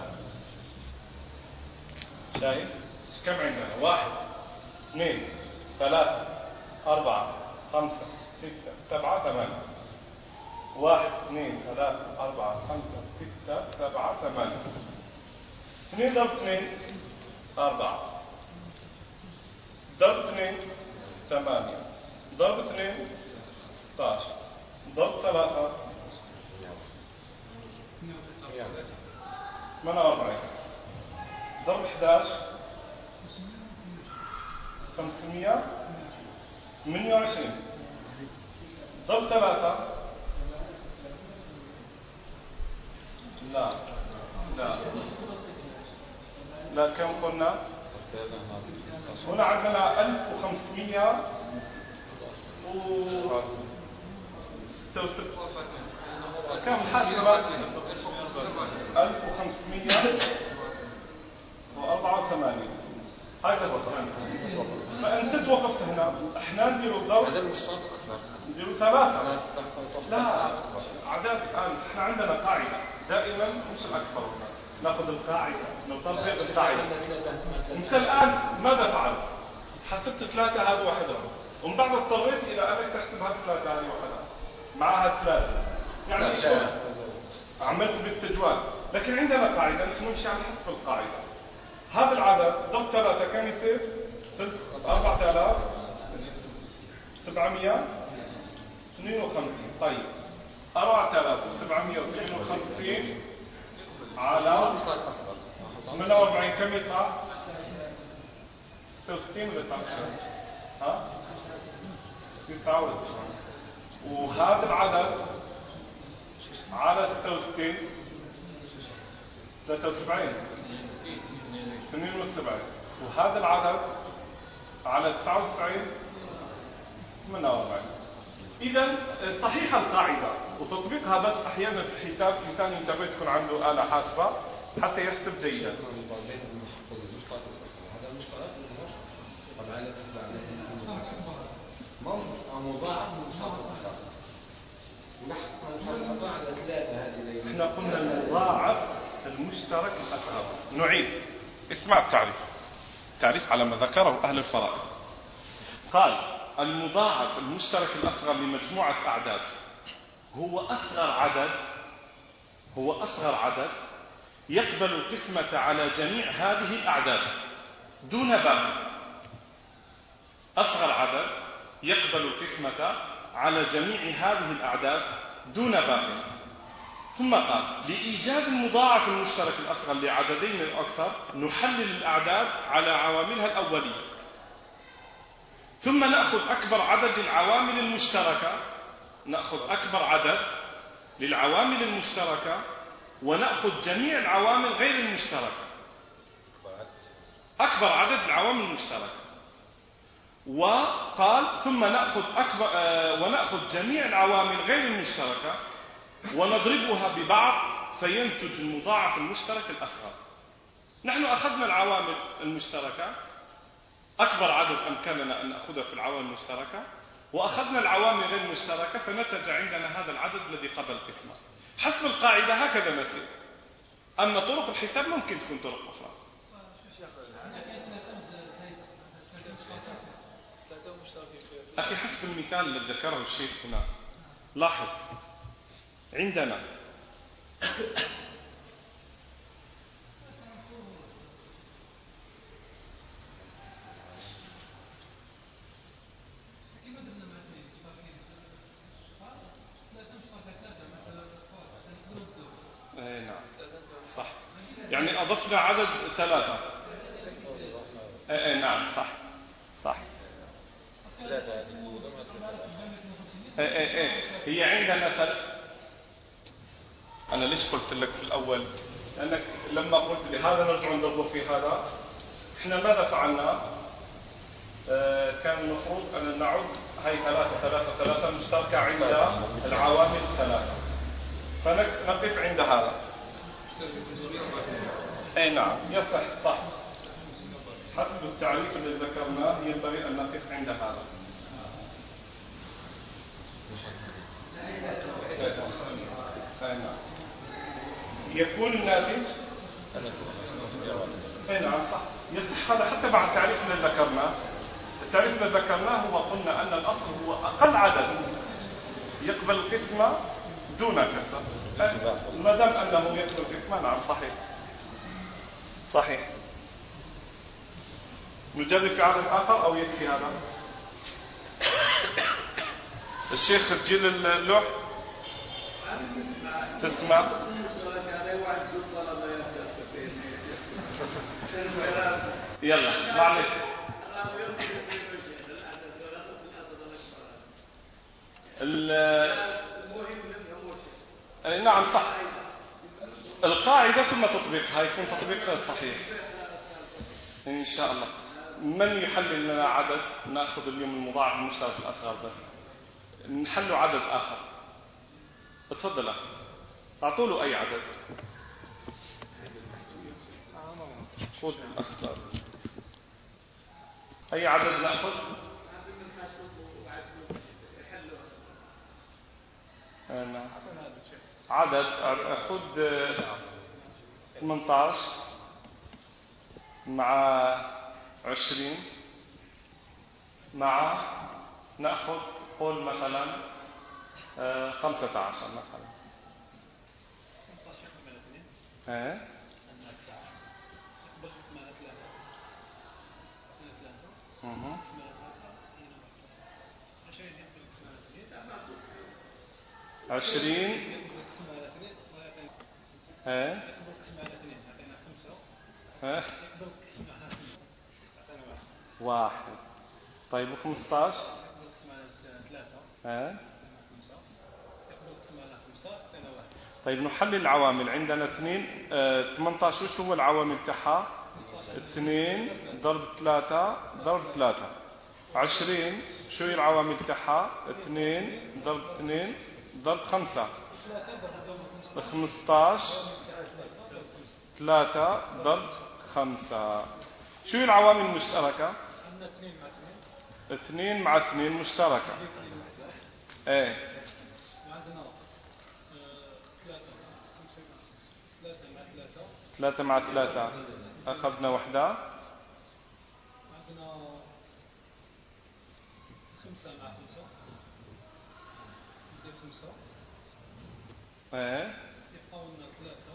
شايف كم عندنا؟ 1 2 3 4 5 6 7 8. 1 2 3 4 5 6 7 8. 2 ضرب 2 4 ضرب 2 8 ضرب 2 16 ضرب 3 48 ضرب 11 528 ضرب 3 لا كم قلنا؟ هنا عندنا 1566 كم حسب 1584. هاي بس فأنت توقفت هنا. احنا نديروا الضرب نديروا 3. لا عدد الآن احنا عندنا قاعدة دائما مش الأكثر. ناخذ القاعدة نطبق القاعدة. انت الآن ماذا فعلت؟ حسبت 3 هذا وحدها ومن بعد اضطريت إلى أنك تحسب هذه 3 هذه وحدها معها 3 يعني شو عملت بالتجوال. لكن عندنا قاعدة نحن نمشي على حسب القاعدة. هذا العدد ضرب 3 كان يصير 4752. طيب 4752 على 48 كم يطلع؟ 66 ولا 99؟ ها؟ 99. وهذا العدد على 66 73 72. وهذا العدد على 99 48. إذا صحيح القاعدة وتطبيقها بس أحيانا في الحساب الإنسان ينتبه تكون عنده آلة حاسبة حتى يحسب جيدا. هذا المشترك طبعا ما مضاعف من المشترك الأصغر. ونحن المشترك الأصغر على 3 هذه. احنا قلنا المضاعف المشترك الأصغر. نعيد اسمع التعريف على ما ذكره أهل الفرائض. قال المضاعف المشترك الأصغر لمجموعة أعداد هو أصغر عدد يقبل القسمة على جميع هذه الأعداد دون باقي. أصغر عدد يقبل القسمة على جميع هذه الأعداد دون باقي. ثم قال لإيجاد المضاعف المشترك الأصغر لعددين أو أكثر نحلل الأعداد على عواملها الأولية، ثم نأخذ أكبر عدد للعوامل المشتركة ونأخذ جميع العوامل غير المشتركة. أكبر عدد للعوامل المشتركة. وقال ثم ونأخذ جميع العوامل غير المشتركة ونضربها ببعض فينتج المضاعف المشترك الأصغر. نحن أخذنا العوامل المشتركة أكبر عدد أمكننا أن نأخذها في العوامل المشتركة، وأخذنا العوامل غير المشتركة فنتج عندنا هذا العدد الذي قبل القسمة. حسب القاعدة هكذا نسير. أما طرق الحساب ممكن تكون طرق أخرى. أخي حسب المثال الذي ذكره الشيخ هنا لاحظ عندنا نعم صح، يعني أضفنا عدد 3. نعم صح هي عندنا أنا ليش قلت لك في الأول؟ لأنك لما قلت لي هذا نرجع نضربه في هذا، إحنا ماذا فعلنا؟ كان المفروض أن نعد هاي 3 مشتركة عند العوامل 3، فنقف عند هذا. نعم يصح صح، حسب التعريف الذي ذكرناه ينبغي أن نقف عند هذا. نعم يكون الناتج اي نعم صح يصح هذا حتى بعد التعريف اللي ذكرناه. التعريف اللي ذكرناه هو قلنا أن الأصل هو أقل عدد يقبل القسمة دون كسر. ما دام أنه يقبل القسمة نعم صحيح صحيح. نجرب في عدد آخر أو يكفي هذا؟ الشيخ تجيل اللوح تسمع. يلا معلش. نعم صح. القاعدة ثم تطبيقها يكون تطبيق صحيح إن شاء الله. من يحلل لنا عدد؟ نأخذ اليوم المضاعف المشترك الأصغر بس نحل عدد آخر. اتفضل أخي أعطوا له أي عدد. خذ أختار أي عدد نأخذ. أنا عدد أخذ 18 مع 20 مع نأخذ قول مثلا 15 مثلا. عشرين واحد. طيب و15 طيب نحلل العوامل. عندنا 2 18 وش هو العوامل تاعها؟ 2 ضرب 3 ضرب 3. 20 شو هي العوامل تاعها؟ 2 ضرب 2 ضرب 5. 15 3 ضرب 5. شو هي العوامل المشتركة؟ 2 مع 2 مشتركة. ايه 3 مع 3 أخذنا وحدة. عندنا 5 مع 5 ندير 5. ايه يبقى لنا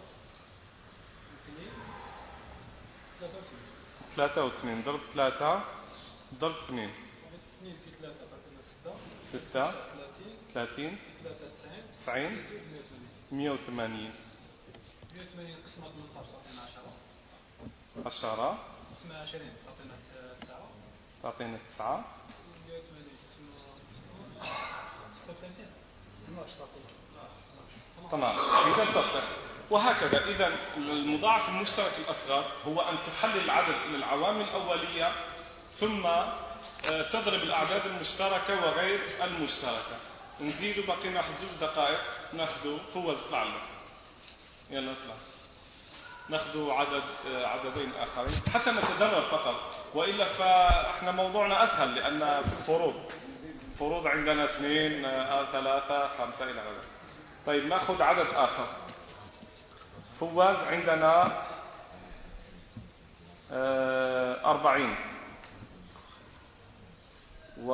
3 و2 ضرب 3 ضرب 2. 2 في 3 تعطينا 6 30 في 3 90 180. 180 قسمة 18 تعطينا 10. 10 قسمة 20 تعطينا 9. 180 قسمة 36 12 إذا تصح. وهكذا. إذا المضاعف المشترك الأصغر هو أن تحلل العدد من العوامل الأولية ثم تضرب الأعداد المشتركة وغير المشتركة. نزيد باقي ناخذ 2 دقائق ناخذ فوز اطلع له. يلا اطلع ناخذ عددين آخرين حتى نتدرب فقط. وإلا فإحنا موضوعنا أسهل لأن فروض عندنا 2 3 5 إلى غيره. طيب ناخذ عدد آخر. فواز عندنا 40 و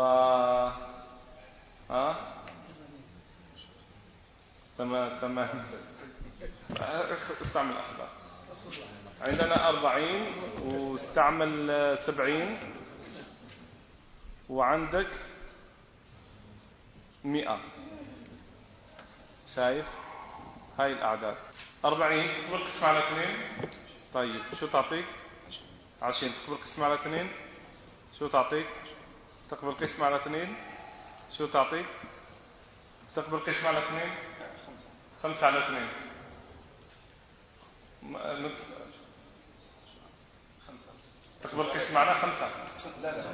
ثمان استعمل أخضر. عندنا 40 واستعمل 70 وعندك 100. شايف هاي الأعداد. 40 تقبل قسم على 2. طيب شو تعطيك؟ 20 تقبل قسم على 2 شو تعطيك؟ تقبل قسم على 2 شو تعطيك؟ تقبل قسم على 2 5 على 2 تقبل قسم على 5. لا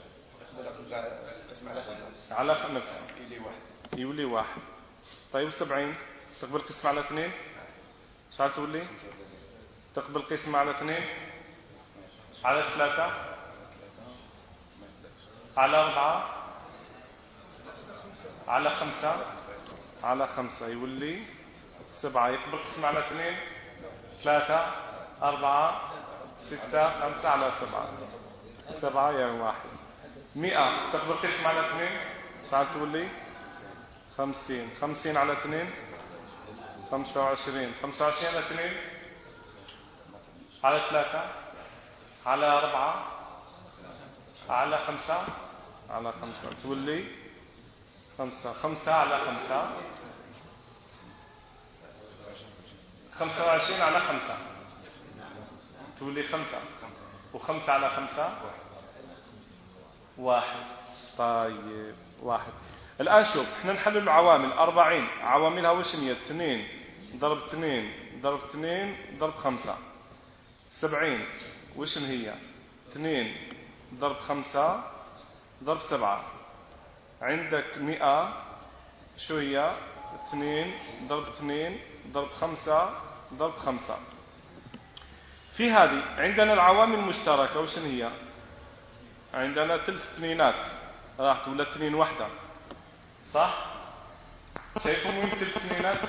قسم على 5 على نفسه يولي 1. طيب 70 تقبل قسم على 2 شو تقول لي؟ تقبل قسم على 2 على 3 على 4 على 5 على 5 يولي 7. يقبل قسم على 2 3 4 6 5 على 7 7 يعني 1. 100 تقدر تقسم على 2 ساعات تقول لي 50. 50 على 2 25. 25 على 2 على 3 على 4 على 5 على 5 تقول لي 5. 5 على 5 25 على 5 تقول لي 5. و5 على 5 1. طيب 1. الآن شوف احنا نحلل العوامل. 40 عواملها وش هي؟ 2 ضرب 2 ضرب 2 ضرب 5. 70 وش هي؟ 2 ضرب 5 ضرب 7. عندك 100 شو هي؟ 2 ضرب 2 ضرب 5 ضرب 5. في هذه عندنا العوامل المشتركة وش هي؟ عندنا 3 اثنينات راح تقول 2 وحدة صح؟ شايفهم وين 3 اثنينات؟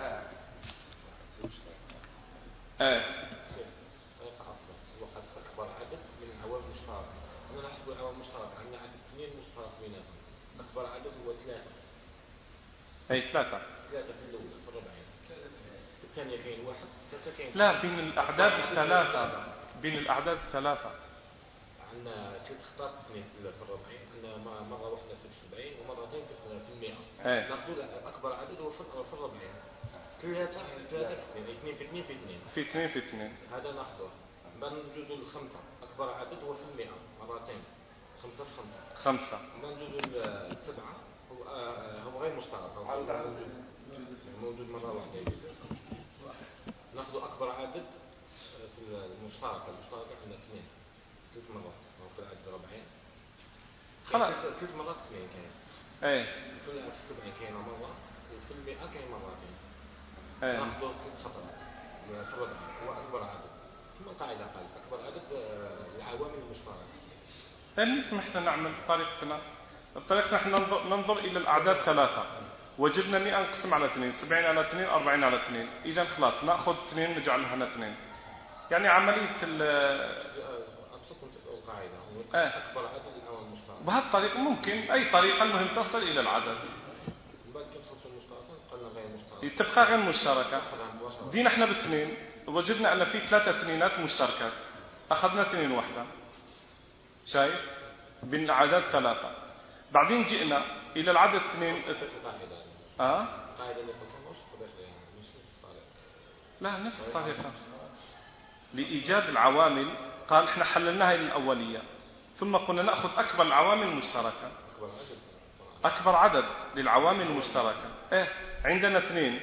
أكبر عدد من العوامل المشتركة. أنا نحسب العوامل المشتركة عندنا عدد 2 مشترك بيناتهم. أكبر عدد هو 3. أي 3. 3 في الأولى في الربعين. في الثانية كاين 1 في الثالثة كاين. لا بين الأعداد الثلاثة. بين الأعداد الثلاثة. عندنا 3 خطات 2 في الربعين. عندنا مرة واحدة في 70 ومرتين في 100. نقول أكبر عدد هو في الربعين. 3 في 2 في 2 في 2. في 2 في 2. هذا ناخذه. بعد نجوز الخمسة. أكبر عدد هو في 100 مرتين. 5 في 5. 5. بعد نجوز السبعة هو غير مشترك. موجود مرة واحدة. ناخذ أكبر عدد في المشتركة. عندنا 2 3 مرات. أو في العدد ربعين. خلاص. 3 مرات 2 كاين. في 70 كاين مرة. وفي 100 كاين مرتين. ناخذ 3 خطرات. في الربعين هو أكبر عدد. ثم القاعدة قال أكبر عدد العوامل المشتركة. ليش نحن نعمل طريقتنا؟ بطريقتنا نحن ننظر إلى الأعداد 3. وجدنا 100 نقسم على 2 70 على 2 40 على 2. إذا خلاص نأخذ 2 نجعلها 2. يعني عملية أبسط القاعدة هو أكبر عدد العوامل المشتركة. بهالطريقة ممكن أي طريقة المهم تصل إلى العدد. بعد تدخل المشتركة قلنا غير مشتركة. تبقى غير مشتركة. دينا احنا ب2 وجدنا أن في 3 اثنينات مشتركات. أخذنا 2 وحدة. شايف؟ بين الأعداد 3. بعدين جئنا إلى العدد 2. قاعدة اللي قلتها مش طريقة مش طريقة. لا نفس الطريقة. لإيجاد العوامل قال احنا حللناها إلى الأولية. ثم قلنا نأخذ أكبر العوامل المشتركة. أكبر عدد للعوامل المشتركة. عندنا 2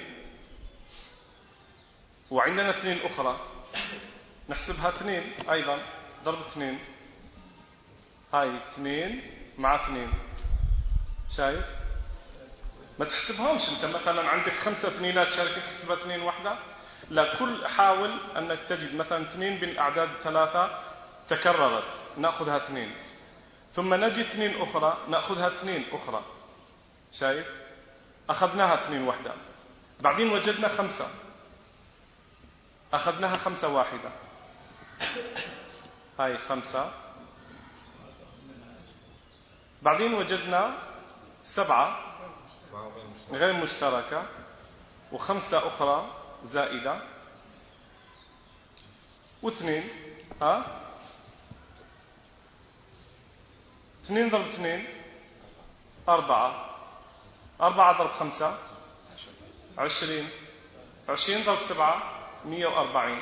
وعندنا 2 أخرى نحسبها 2 أيضا ضرب 2. هاي 2 مع 2. شايف؟ ما تحسبهمش انت مثلا عندك 5 اثنينات شاركة تحسبها 2 وحدة. لا كل حاول أنك تجد مثلا 2 بين أعداد 3 تكررت نأخذها 2. ثم نجد 2 أخرى نأخذها 2 أخرى. شايف؟ أخذناها 2 وحدة. بعدين وجدنا 5 أخذناها 5 واحدة. هاي 5. بعدين وجدنا 7 غير مشتركة و5 أخرى زائدة و2. 2 ضرب 2 4. 4 ضرب 5 20. 20 ضرب 7 140.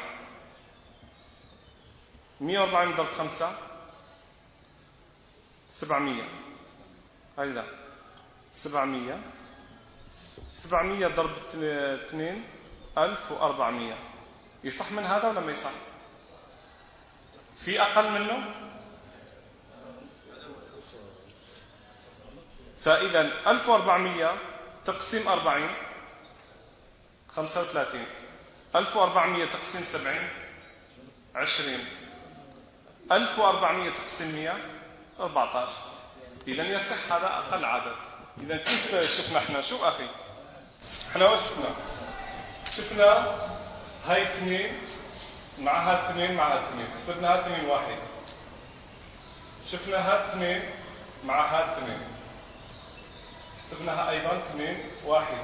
140 ضرب 5 700. هيدا 700. 700 ضرب 2 1400. يصح من هذا ولا ما يصح؟ في أقل منه؟ فإذا 1400 تقسيم 40 35. 1400 تقسيم 70 20. 1400 تقسيم 100 14. إذا يصح هذا أقل عدد. إذا كيف شفنا احنا؟ شو أخي احنا وش شفنا؟ شفنا هاي 2 مع هاد 2 مع هاد 2 حسبنا هاد 2 واحدة. شفنا هاد 2 مع هاد 2 حسبناها أيضا 2 واحدة.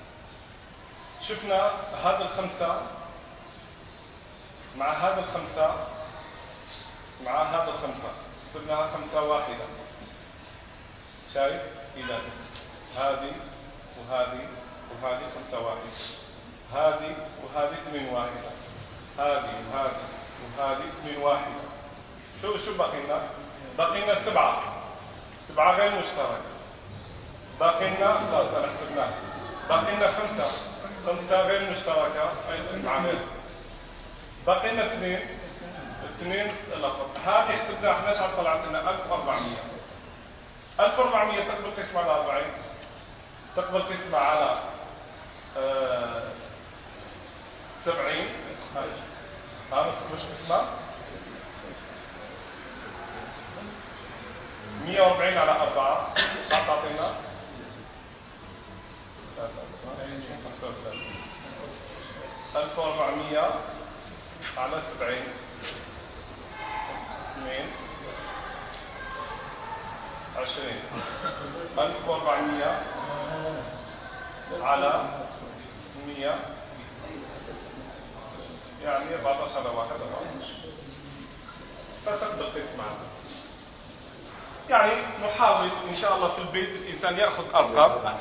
شفنا هذا الخمسة مع هذا الخمسة مع هذا الخمسة حسبناها 5 واحدة. شايف؟ إلى هذه وهذه وهذه 5 واحدة، هذه وهذه 2 واحدة، هذه وهذه وهذه 2 واحدة. شو باقي لنا؟ باقي لنا 7 غير مشتركة. باقي لنا خلاص أنا حسبناها. باقي لنا 5 غير مشتركة مع غير. باقي لنا 2 الأخر. هذه حسبناها احنا شحال طلعت لنا؟ 1400. 1400 تقبل قسمة على 40، تقبل قسمة على 70. ما تقبلش قسمة 140 على 4 شحال تعطينا؟ 1400 على 70 2 20. 1400 على 100 يعني 14 على 1 فتقدر قسمة. يعني نحاول إن شاء الله في البيت الإنسان يأخذ أرقام.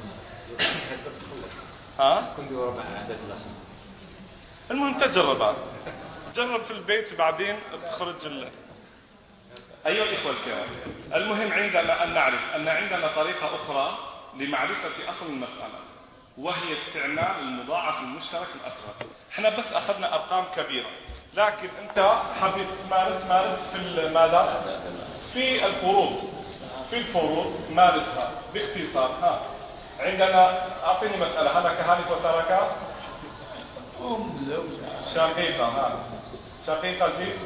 كنت ربع عدد لا 5. المهم تجربها، جرب في البيت بعدين تخرج أيها الإخوة الكرام، المهم عندنا أن نعرف أن عندنا طريقة أخرى لمعرفة أصل المسألة، وهي استعمال المضاعف المشترك الأصغر. احنا بس أخذنا أرقام كبيرة، لكن أنت حبيت مارس في ماذا؟ في الفروض مارسها باختصار. عندنا أعطيني مسألة. هذا كهالك وترك شقيقة. شقيقة زيد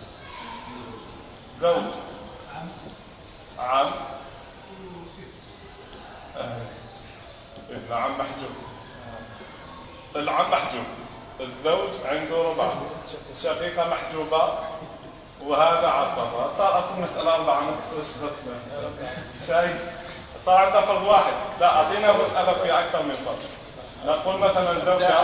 زوج عم العم محجوب. العم محجوب، الزوج عنده ربع، شقيقة محجوبة، وهذا عصبة. صار أصل مسألة 4 نقص. شايف؟ صار عندنا فرض واحد. لا أعطينا مسألة في أكثر من فرض. نقول مثلا زوجة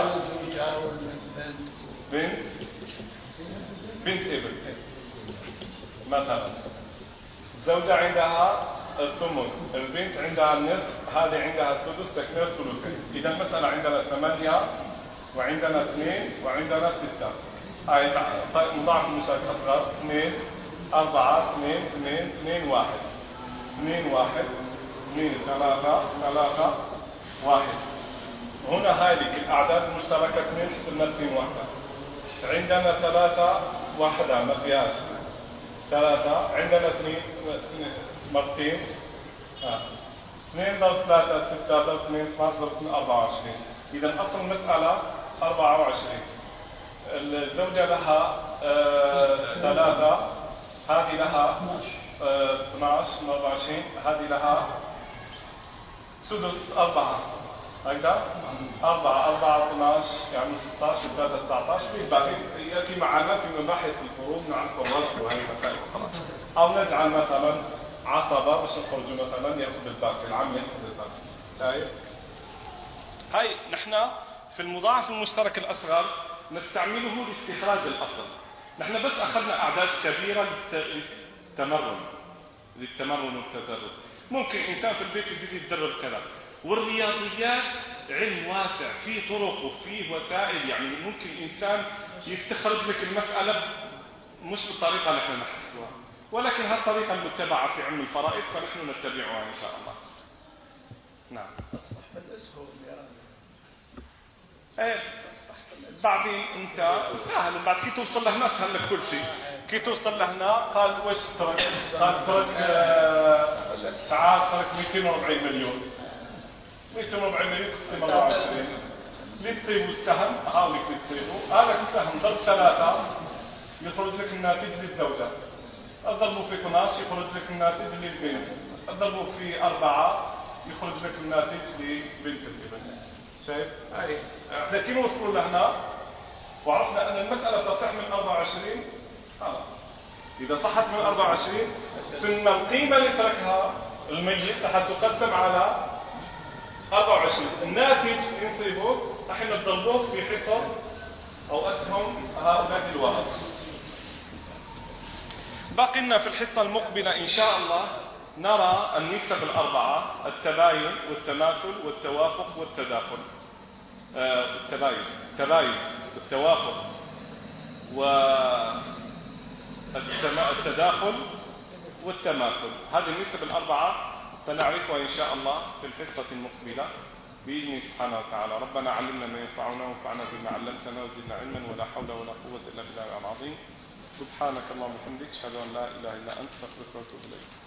بنت ابن مثلا. الزوجة عندها الثمن، البنت عندها النصف، هذه عندها السدس، تكملة الثلثين. إذا المسألة عندنا 8 وعندنا 2 وعندنا 6. هاي مضاعف المشترك أصغر 2 4 2 2 2 1 2 1 2 3 3 1. هنا هذه الأعداد المشتركة 2 حسبنا 2 واحدة. عندنا 3 واحدة ما فيهاش 3. عندنا 2 مرتين. 2 ضرب 3 6 ضرب 2 12 ضرب 2 24. إذا أصل المسألة 24. الزوجة لها 3، هذه لها 12 من 24، هذه لها سدس 4. هكذا 4 12 يعني 16 3 19. في الباقي يأتي معنا في مباحث الفروض نعرف الرد وهي مسائل أخرى. أو نجعل مثلا عصبة باش نخرجوا مثلا يأخذ الباقي، العم يأخذ الباقي. شايف؟ هاي نحن في المضاعف المشترك الأصغر نستعمله لاستخراج الأصل. نحن بس أخذنا أعداد كبيرة للتمرن والتدرب. ممكن إنسان في البيت يزيد يتدرب كذا. والرياضيات علم واسع، فيه طرق وفيه وسائل. يعني ممكن إنسان يستخرج لك المسألة مش بالطريقة اللي احنا نحسبها، ولكن هالطريقة المتبعة في علم الفرائض فنحن نتبعها إن شاء الله. نعم. ايه بعدين انت سهل، بعد كي توصل لهنا اسهل لك كل شيء. كي توصل لهنا قال وش ترك؟ قال ترك تعال ترك 240 مليون. 240 مليون تقسم 24. اللي تصيبوا السهم هاولك اللي تصيبوا. هذا السهم ضرب 3 يخرج لك الناتج للزوجة. اضربوا في 12 يخرج لك الناتج للبنت. اضربوا في 4 يخرج لك الناتج لبنت الابن. شايف؟ احنا كي نوصلوا لهنا وعرفنا أن المسألة تصح من 24 إذا صحت من 24 ثم القيمة اللي تركها الميت راح تقسم على 24. الناتج نصيبه راح نضربوه في حصص أو أسهم هؤلاء الورثة. باقي لنا في الحصة المقبلة إن شاء الله نرى النسب الأربعة: التباين والتماثل والتوافق والتداخل. التباين والتوافق والتداخل والتماثل، هذه النسب الأربعة سنعرفها إن شاء الله في الحصة المقبلة بإذن سبحانه وتعالى. ربنا علمنا ما ينفعنا وانفعنا بما علمتنا وزدنا علما، ولا حول ولا قوة إلا بالله العظيم. سبحانك اللهم وبحمدك، أشهد أن لا إله إلا أنت، أستغفرك وأتوب إليك.